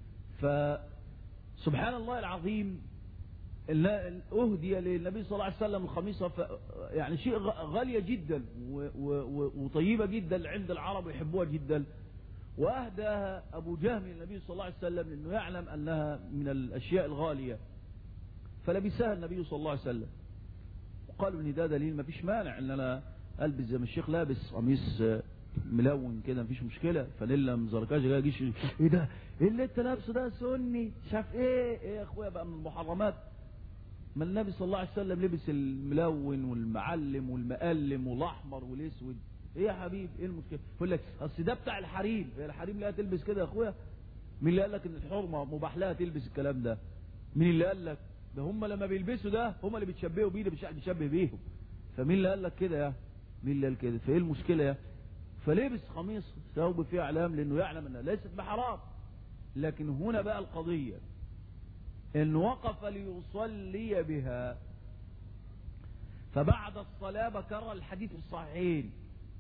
فسبحان الله العظيم، اهدي للنبي صلى الله عليه وسلم الخميصة، يعني شيء غالية جدا وطيبة جدا عند العرب ويحبوها جدا، واهداها ابو جهم للنبي صلى الله عليه وسلم لانه يعلم انها من الاشياء الغالية، فلبسها النبي صلى الله عليه وسلم. وقالوا ان ده دليل ما فيش مانع ان انا البس زي ما الشيخ لابس قميص ملون كده، مفيش مشكله، فانيلا مزركاجه جاي يجيش ايه ده؟ ايه اللي انت لابسه ده سني؟ شاف ايه؟ ايه يا اخويا بقى من المحرمات؟ ما النبي صلى الله عليه وسلم لبس الملون والمعلم والمقلم والاحمر والاسود. ايه يا حبيبي ايه المشكله؟ يقول لك اصل ده بتاع الحريم، هي الحريم لا تلبس كده يا اخويا؟ مين اللي قال لك ان الحرمه مباح لها تلبس الكلام ده؟ مين اللي قال لك؟ ده هم لما بيلبسوا ده هم اللي بيتشبهوا بيه، ده مش بيشبه بيهم. فمين اللي قال لك كده يا؟ مين اللي قال كده؟ فايه المشكله يا؟ فلبس قميص ثوب فيه اعلام لانه يعلم انها ليست بحرام. لكن هنا بقى القضية ان وقف ليصلي بها، فبعد الصلاة بكرر الحديث الصحيحين،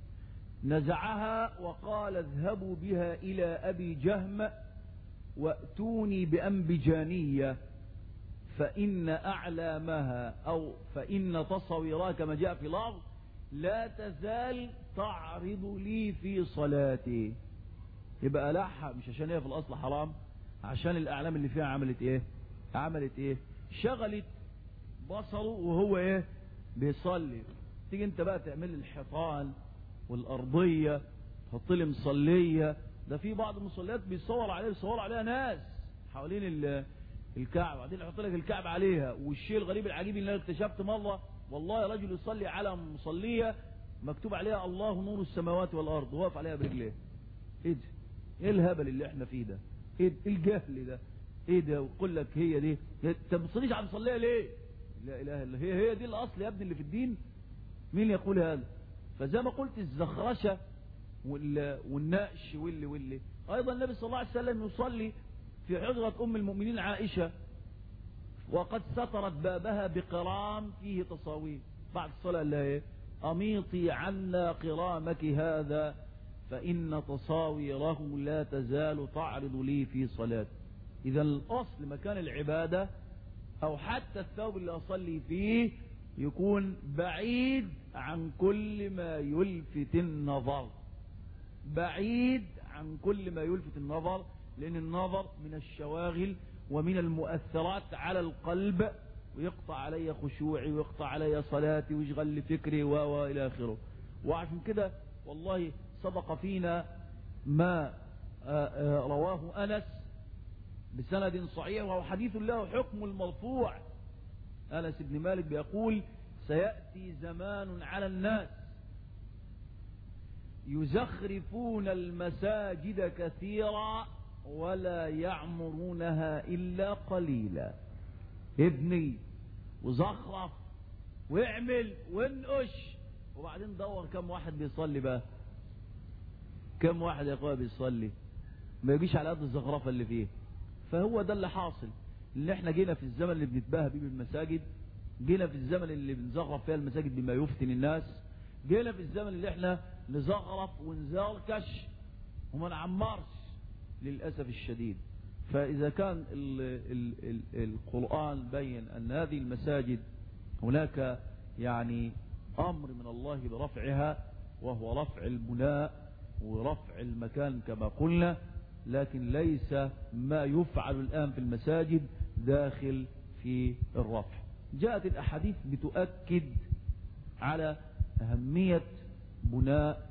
نزعها وقال اذهبوا بها الى ابي جهم واتوني بانبجانية فان اعلامها او فان تصويرها كما جاء في لفظ لا تزال تعرض لي في صلاتي. يبقى لحها مش عشان هي في الاصل حرام، عشان الاعلام اللي فيها عملت ايه عملت ايه شغلت بصره وهو ايه بيصلي. تيجي انت بقى تعمل الحيطان والارضيه تحط لي مصليه، ده في بعض المصليات بيصور عليها بيصور عليها ناس حوالين الكعبه، بعدين يحط لك الكعبه عليها. والشيء الغريب العجيب اللي انا اكتشفت مره، والله رجل يصلي على مصليه مكتوب عليها الله نور السماوات والارض وواقف عليها برجليه. ايه ده؟ ايه الهبل اللي احنا فيه ده؟ ايه الجهل ده؟ ايه ده؟ ويقول لك هي دي، انت ما بتصليش على المصليه ليه؟ لا اله الا هي هي دي الاصل يا ابني اللي في الدين. مين يقول هذا؟ فزي ما قلت الزخرشه والنقش واللي واللي ايضا النبي صلى الله عليه وسلم يصلي في حجره ام المؤمنين عائشه وقد سترت بابها بقرام فيه تصاوير. بعد الصلاه قال لها ايه؟ اميطي عنا قرامك هذا فان تصاويره لا تزال تعرض لي في صلاتي. اذا الاصل مكان العباده او حتى الثوب اللي اصلي فيه يكون بعيد عن كل ما يلفت النظر، بعيد عن كل ما يلفت النظر، لان النظر من الشواغل ومن المؤثرات على القلب، ويقطع علي خشوعي ويقطع علي صلاتي ويشغل لي فكري والى اخره. وعشان كده والله سبق فينا ما رواه انس بسند صحيح وهو حديث له حكم المرفوع. انس بن مالك بيقول سيأتي زمان على الناس يزخرفون المساجد كثيرا ولا يعمرونها إلا قليلا. ابني وزخرف واعمل وانقش، وبعدين دور كم واحد بيصلي بقى، كم واحد يا اخويا بيصلي، ما يجيش على قد الزخرفه اللي فيه. فهو ده اللي حاصل، اللي احنا جينا في الزمن اللي بنتباهى بيه بالمساجد، جينا في الزمن اللي بنزخرف فيها المساجد بما يفتن الناس، جينا في الزمن اللي احنا نزخرف ونزركش وما نعمرش للأسف الشديد. فإذا كان ال ال ال القرآن بين أن هذه المساجد هناك يعني أمر من الله برفعها، وهو رفع البناء ورفع المكان كما قلنا، لكن ليس ما يفعل الآن في المساجد داخل في الرفع. جاءت الأحاديث بتؤكد على أهمية بناء.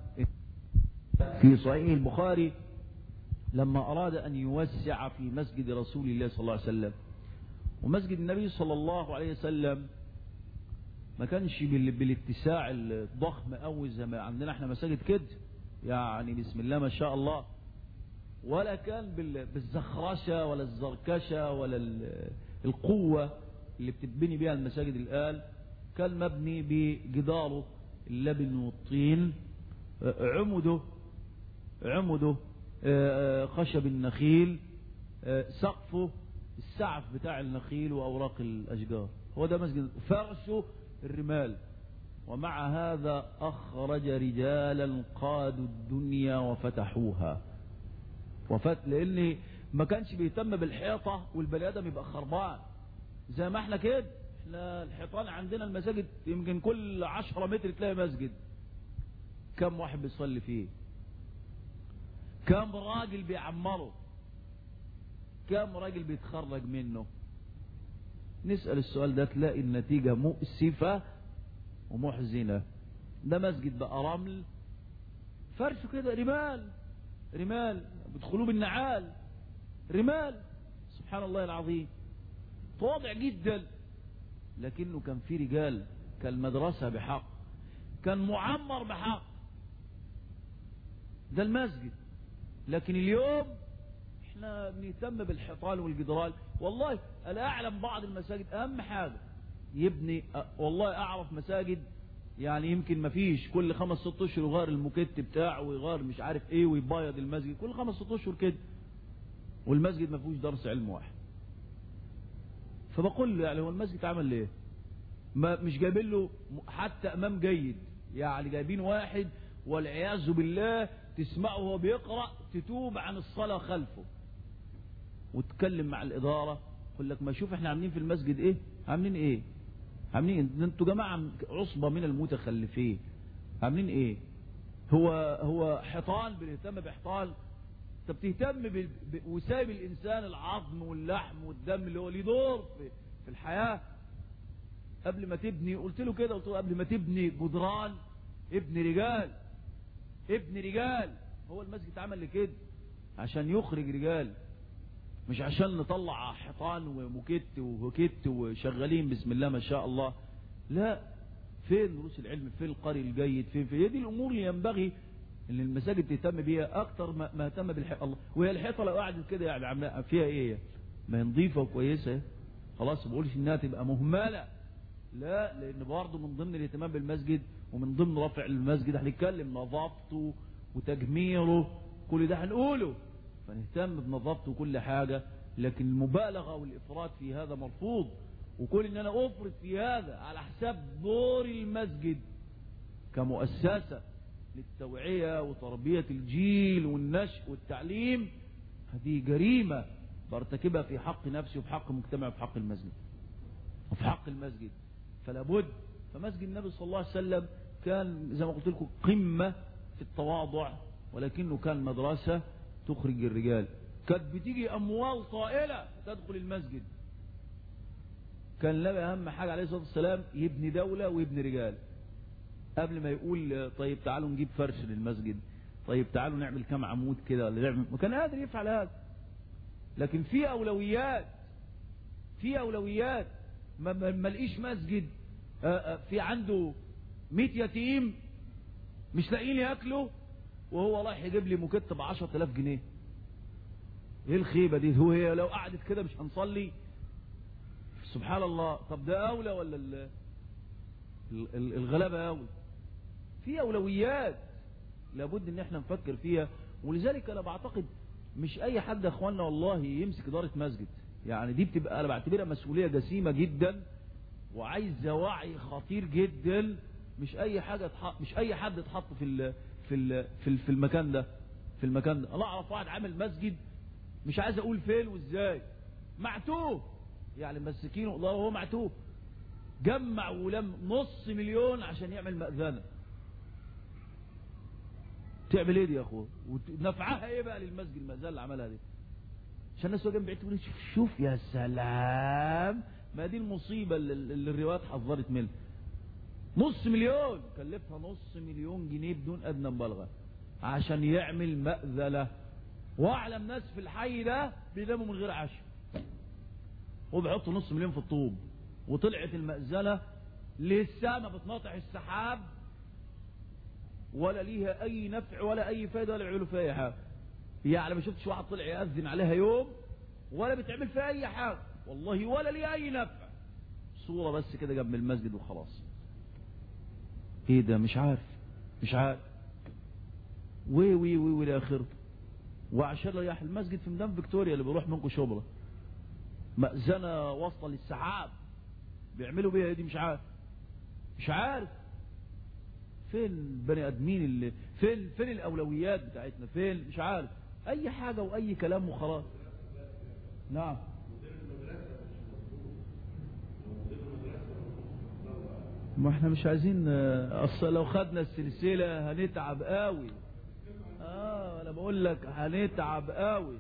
في صحيح البخاري لما أراد أن يوسع في مسجد رسول الله صلى الله عليه وسلم، ومسجد النبي صلى الله عليه وسلم ما كانش بالاتساع الضخم أوي زي ما عندنا احنا مساجد كده، يعني بسم الله ما شاء الله، ولا كان بالزخرشة ولا الزركشة ولا القوة اللي بتتبني بها المساجد الآن. كان مبني بجداره اللبن والطين، عمده عمده خشب النخيل، سقفه السعف بتاع النخيل وأوراق الأشجار. هو ده مسجد، فرشه الرمال. ومع هذا أخرج رجالا قادوا الدنيا وفتحوها وفت لأن ما كانش بيهتم بالحيطة والبني آدم يبقى خربان زي ما احنا كده. احنا الحيطان عندنا المساجد يمكن كل عشرة متر تلاقي مسجد. كم واحد بيصلي فيه؟ كم راجل بيعمره؟ كم راجل بيتخرج منه؟ نسأل السؤال ده تلاقي النتيجة مؤسفة ومحزنة. ده مسجد بقى رمل، فرشه كده رمال رمال بيدخلوه بالنعال، رمال. سبحان الله العظيم، تواضع جدا، لكنه كان في رجال، كان مدرسة بحق، كان معمر بحق. ده المسجد. لكن اليوم احنا بنهتم بالحيطان والجدران. والله انا اعلم بعض المساجد اهم حاجة يبني، والله اعرف مساجد يعني يمكن ما فيش كل خمس ست اشهر يغير الموكيت بتاعه ويغير مش عارف ايه ويبيض المسجد كل خمس ست اشهر كده، والمسجد ما فيهوش درس علم واحد. فبقول له يعني هو المسجد عمل ليه؟ ما مش جايبين له حتى امام جيد، يعني جايبين واحد والعياذ بالله تسمعه وهو بيقرأ تتوب عن الصلاة خلفه، وتكلم مع الإدارة يقول لك ما شوف احنا عاملين في المسجد ايه، عاملين ايه عاملين انتوا جماعة عصبة من المتخلفين، عاملين ايه؟ هو هو حيطان بنهتم بحيطان؟ انت بتهتم ب... ب... وسايب الانسان العظم واللحم والدم اللي هو ليه دور في, في الحياة. قبل ما تبني قلت له كده، قلت له قبل ما تبني جدران ابن رجال، ابن رجال. هو المسجد اتعمل لكده عشان يخرج رجال، مش عشان نطلع حيطان وموكيت وهوكيت وشغالين بسم الله ما شاء الله. لا، فين دروس العلم؟ فين القارئ الجيد؟ فين في هذه الامور اللي ينبغي ان المساجد تهتم بيها اكتر ما, ما اهتم بالحيطه. الله، وهي الحيطه لو قعدت كده يعني عامله فيها ايه؟ ما هي نظيفه وكويسه خلاص، ما بقولش انها تبقى مهمله، لا، لان برضه من ضمن الاهتمام بالمسجد ومن ضمن رفع المسجد هنتكلم نظافته وتجميره، كل ده هنقوله، فنهتم بنظافته وكل حاجه. لكن المبالغه والافراط في هذا مرفوض، وكل ان انا افرط في هذا على حساب دور المسجد كمؤسسه للتوعيه وتربيه الجيل والنشء والتعليم، هذه جريمه برتكبها في حق نفسي وفي حق مجتمعي وفي حق المسجد وفي حق المسجد. فلا بد. فمسجد النبي صلى الله عليه وسلم كان زي ما قلت لكم قمه في التواضع، ولكنه كان مدرسه تخرج الرجال. كانت بتيجي اموال طائله تدخل المسجد. كان النبي اهم حاجه عليه الصلاه والسلام يبني دوله ويبني رجال، قبل ما يقول طيب تعالوا نجيب فرش للمسجد، طيب تعالوا نعمل كام عمود كده ولا نعمل، ما كان قادر يفعل هذا. لكن في اولويات، في اولويات. ما ما لقيش مسجد في عنده مئة يتيم مش لاقيين ياكلوا وهو رايح يجيب لي موكيت ب عشرة آلاف جنيه. ايه الخيبه دي؟ هو هي لو قعدت كده مش هنصلي؟ سبحان الله. طب ده اولى ولا ال ال الغلابه اولى؟ في اولويات لابد ان احنا نفكر فيها. ولذلك انا بعتقد مش اي حد يا اخواننا والله يمسك اداره مسجد، يعني دي بتبقى انا بعتبرها مسؤوليه جسيمه جدا وعايزه وعي خطير جدا. مش اي حاجه تحط، مش اي حد اتحط في ال في ال في, في المكان ده، في المكان ده. انا اعرف واحد عامل مسجد مش عايز اقول فين وازاي، معتوه يعني مسكينه الله وهو معتوه، جمع ولم نص مليون عشان يعمل مأذنة. تعمل ايه دي يا اخوه؟ ونفعها ايه بقى للمسجد المأذنة اللي عملها دي؟ عشان الناس وجنب بعيد تقول شوف شوف يا سلام، ما دي المصيبة اللي, اللي الروايات حذرت منها. نص مليون، كلفها نص مليون جنيه بدون ادنى مبالغة عشان يعمل مأذنة. واعلم ناس في الحي ده بيناموا من غير عشاء وبيحطوا نص مليون في الطوب، وطلعت المأذنة لسه بتناطح السحاب ولا ليها اي نفع ولا اي فايده ولا يعملوا فيها اي حاجه. يعني ما شفتش واحد طلع يأذن عليها يوم ولا بتعمل فيها اي حاجه والله، ولا ليها اي نفع، صوره بس كده جنب المسجد وخلاص. ايه ده؟ مش عارف مش عارف وي وي وي والى اخره. وعشان رياح المسجد في ميدان فيكتوريا اللي بيروح منكم شبرا، مأذنة واصله للسحاب، بيعملوا بيها دي مش عارف مش عارف فين البني ادمين اللي فين فين الاولويات بتاعتنا فين؟ مش عارف. اي حاجه واي كلام وخلاص. نعم. ما احنا مش عايزين، اصل لو خدنا السلسله هنتعب قوي. اه انا بقول لك هنتعب قوي.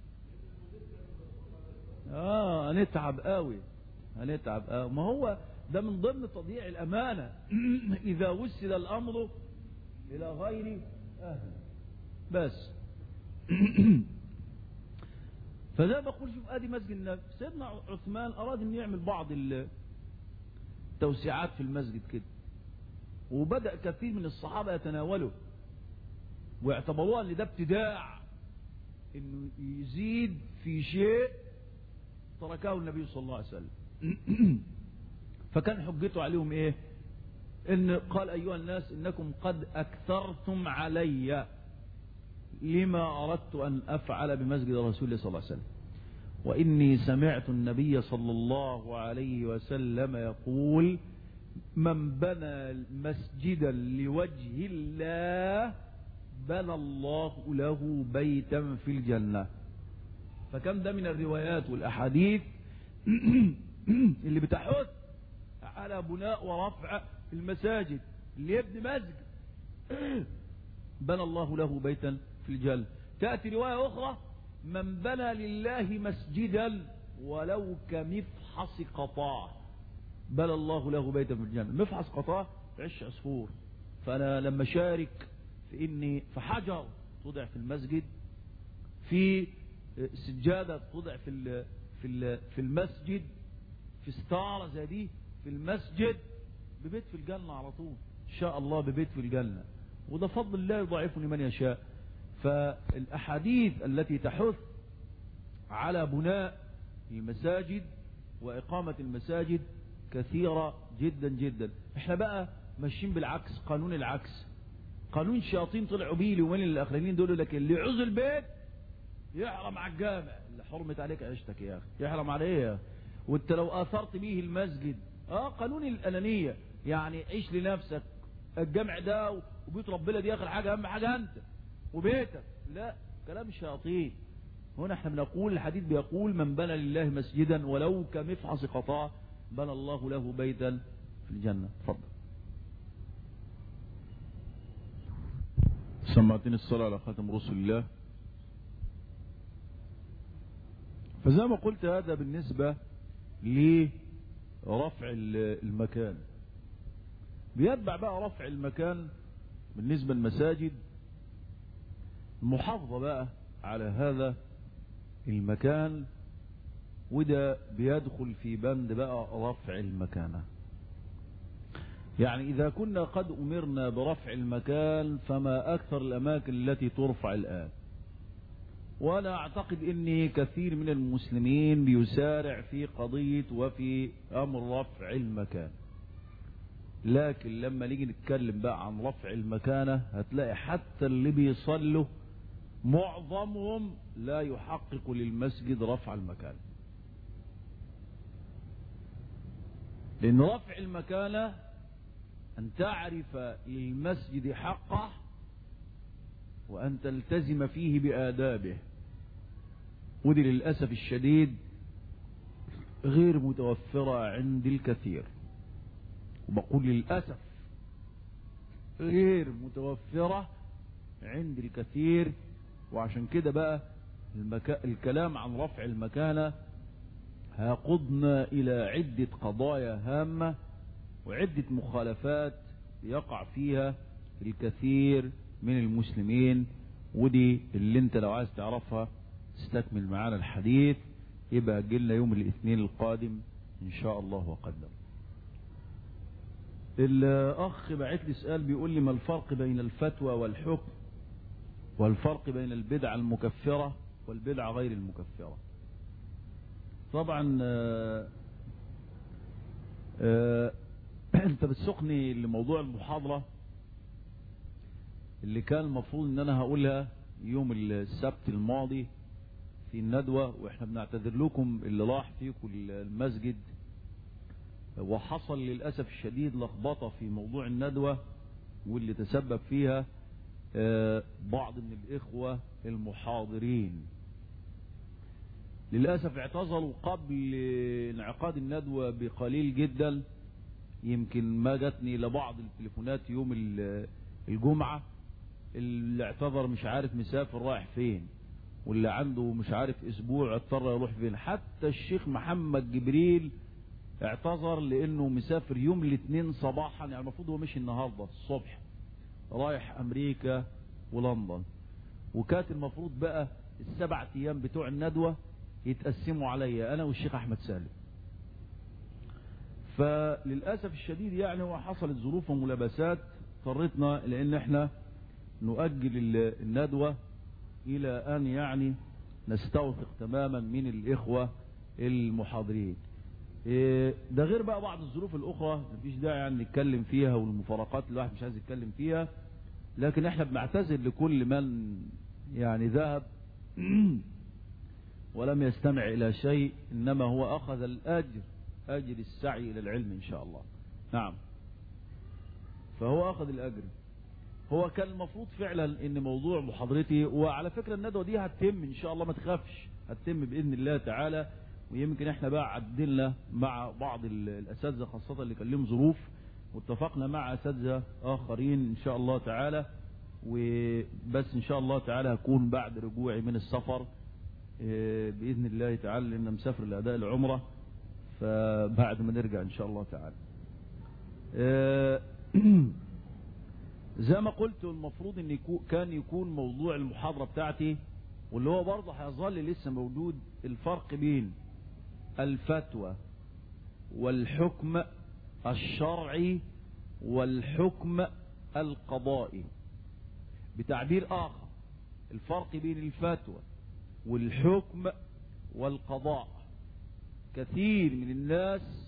اه هنتعب قوي هنتعب قوي. ما هو ده من ضمن تضييع الامانه اذا وسد الامر الى غير اهل بس. فده بقول شوف ادي مسجد النبي. سيدنا عثمان اراد ان يعمل بعض التوسيعات في المسجد كده، وبدأ كثير من الصحابة يتناولوا واعتبروها ان ده ابتداع، انه يزيد في شيء تركه النبي صلى الله عليه وسلم. فكان حجته عليهم ايه؟ إن قال أيها الناس إنكم قد أكثرتم علي لما أردت أن أفعل بمسجد رسول الله صلى الله عليه وسلم، وإني سمعت النبي صلى الله عليه وسلم يقول من بنى مسجدا لوجه الله بنى الله له بيتا في الجنة. فكم ده من الروايات والأحاديث اللي بتحث على بناء ورفع المساجد. اللي يبني مسجد بنى الله له بيتا في الجنة. تأتي رواية أخرى من بنى لله مسجدا ولو كمفحص قطاع بنى الله له بيتا في الجنة. مفحص قطاع عش عصفور. فأنا لما شارك في إني في حجر توضع في المسجد، في سجادة توضع في في في المسجد، في ستارة زي دي في المسجد، ببيت في الجنة على طول إن شاء الله، ببيت في الجنة. وده فضل الله يضاعفه لمن يشاء. فالأحاديث التي تحث على بناء المساجد وإقامة المساجد كثيرة جدا جدا. احنا بقى ماشيين بالعكس، قانون العكس، قانون الشياطين طلعوا بيه اليومين الاخرين دول. لكن اللي يعوز البيت يحرم على الجامع. اللي حرمت عليك عيشتك يا اخي، يحرم عليه. وانت لو اثرت بيه المسجد، اه قانون الانانيه، يعني عيش لنفسك. الجامع ده وبيت ربنا دي اخر حاجه، اهم حاجه انت وبيتك. لا، كلام الشياطين. هنا احنا بنقول الحديث بيقول من بنى لله مسجدا ولو كمفحص قطاع بنى الله له بيتا في الجنه. اتفضل. سمعتني الصلاة على خاتم رسل الله. فزي ما قلت هذا بالنسبة لرفع المكان. بيتبع بقى رفع المكان بالنسبة للمساجد المحافظة بقى على هذا المكان، وده بيدخل في بند بقى رفع المكانة. يعني إذا كنا قد أمرنا برفع المكان فما أكثر الأماكن التي ترفع الآن. وأنا أعتقد أن كثير من المسلمين بيسارع في قضية وفي أمر رفع المكان. لكن لما نيجي نتكلم بقى عن رفع المكانة هتلاقي حتى اللي بيصلوا معظمهم لا يحقق للمسجد رفع المكان. لأن رفع المكانة أن تعرف للمسجد حقه وأن تلتزم فيه بآدابه. ودي للأسف الشديد غير متوفرة عند الكثير. وبقول للأسف غير متوفرة عند الكثير. وعشان كده بقى المكا... الكلام عن رفع المكانة هيقودنا إلى عدة قضايا هامة وعدة مخالفات يقع فيها الكثير من المسلمين. ودي اللي انت لو عايز تعرفها استكمل معانا الحديث، يبقى جلنا يوم الاثنين القادم ان شاء الله وقدم. الاخ بعت لي سؤال بيقول لي ما الفرق بين الفتوى والحكم والفرق بين البدعة المكفرة والبدعة غير المكفرة. طبعا آآ آآ انت بتسوقني لموضوع المحاضرة اللي كان المفروض ان انا هقولها يوم السبت الماضي في الندوة، واحنا بنعتذر لكم اللي راح فيكم المسجد. وحصل للأسف الشديد لخبطة في موضوع الندوة واللي تسبب فيها بعض من الإخوة المحاضرين. للأسف اعتذروا قبل انعقاد الندوة بقليل جدا. يمكن ما جاتني لبعض التليفونات يوم الجمعة اللي اعتذر مش عارف مسافر رايح فين، واللي عنده مش عارف اسبوع اضطر يروح فين. حتى الشيخ محمد جبريل اعتذر لانه مسافر يوم الاثنين صباحا، يعني المفروض هو مشي النهارده الصبح رايح امريكا ولندن. وكانت المفروض بقى السبع ايام بتوع الندوة يتقسموا عليا انا والشيخ احمد سالم. فللأسف الشديد يعني وحصلت ظروف وملابسات اضطرتنا لان احنا نؤجل الندوة الى ان يعني نستوثق تماما من الاخوة المحاضرين. ده غير بقى بعض الظروف الأخرى مفيش داعي يعني نتكلم فيها، والمفارقات اللي الواحد مش عايز يتكلم فيها، لكن احنا بنعتذر لكل من يعني ذهب ولم يستمع إلى شيء، إنما هو أخذ الأجر، أجر السعي إلى العلم إن شاء الله. نعم، فهو أخذ الأجر. هو كان المفروض فعلا إن موضوع محاضرتي، وعلى فكرة الندوة دي هتتم إن شاء الله، ما تخافش، هتتم بإذن الله تعالى. ويمكن احنا بقى عدلنا مع بعض الأساتذة خاصة اللي كان لهم ظروف، واتفقنا مع أساتذة آخرين إن شاء الله تعالى، وبس إن شاء الله تعالى هكون بعد رجوعي من السفر بإذن الله تعالى، لأن مسافر لأداء العمرة، فبعد ما نرجع إن شاء الله تعالى. زي ما قلت المفروض ان يكون كان يكون موضوع المحاضرة بتاعتي، واللي هو برضه هيظل لسه موجود، الفرق بين الفتوى والحكم الشرعي والحكم القضائي. بتعبير آخر، الفرق بين الفتوى والحكم والقضاء. كثير من الناس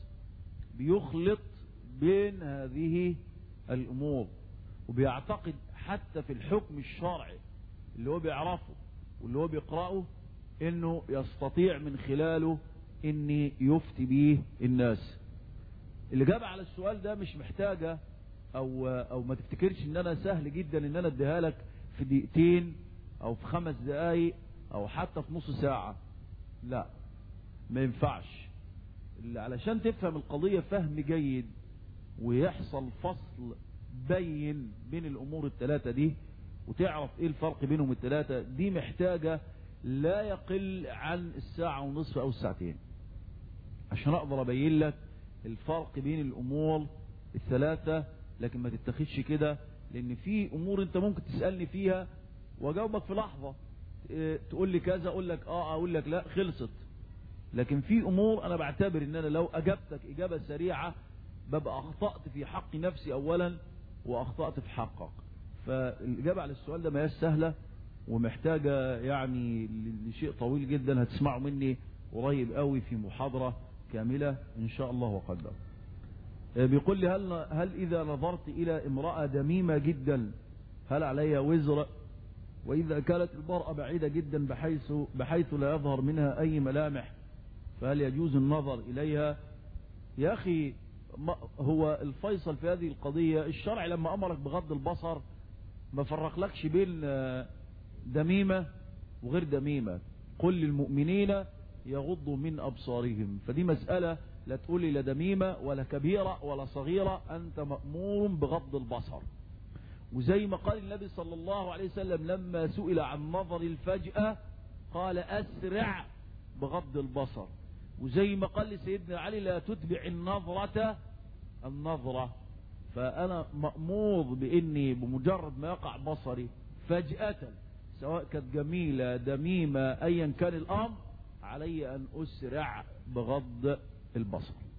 بيخلط بين هذه الأمور، وبيعتقد حتى في الحكم الشرعي اللي هو بيعرفه واللي هو بيقرأه انه يستطيع من خلاله ان يفتي به الناس. اللي جاب على السؤال ده مش محتاجة او او ما تفتكرش ان انا سهل جدا ان انا اديها لك في دقيقتين او في خمس دقايق او حتى في نص ساعة. لا، ما ينفعش. اللي علشان تفهم القضية فهم جيد ويحصل فصل بين بين الامور الثلاثة دي، وتعرف ايه الفرق بينهم الثلاثة دي، محتاجة لا يقل عن الساعة ونصف او الساعتين عشان اقدر ابين لك الفرق بين الامور الثلاثة. لكن ما تتخذش كده، لان في امور انت ممكن تسألني فيها واجاوبك في لحظة، تقول لي كذا اقول لك اه، اقول لك لا، خلصت. لكن في امور انا بعتبر ان انا لو اجابتك اجابة سريعة ببقى اخطأت في حق نفسي اولا واخطأت في حقك. فالاجابة على السؤال ده ما هي سهلة، ومحتاجة يعني لشيء طويل جدا هتسمعوا مني قريب قوي في محاضرة كاملة ان شاء الله وقدر. بيقول لي هل, هل اذا نظرت الى امرأة دميمة جدا هل عليها وزر؟ واذا كانت المرأة بعيدة جدا بحيث, بحيث لا يظهر منها اي ملامح فهل يجوز النظر اليها؟ يا اخي، هو الفيصل في هذه القضية الشرع لما امرك بغض البصر ما فرق لكش بين دميمة وغير دميمة. قل للمؤمنين يغضوا من ابصارهم. فدي مسألة لا تقولي لا دميمة ولا كبيرة ولا صغيرة، انت مأمور بغض البصر. وزي ما قال النبي صلى الله عليه وسلم لما سئل عن نظر الفجأة قال اسرع بغض البصر. وزي ما قال لسيدنا علي لا تتبع النظرة النظرة. فأنا مأمور بإني بمجرد ما يقع بصري فجأة سواء كانت جميلة دميمة أيا كان الأمر علي أن أسرع بغض البصر.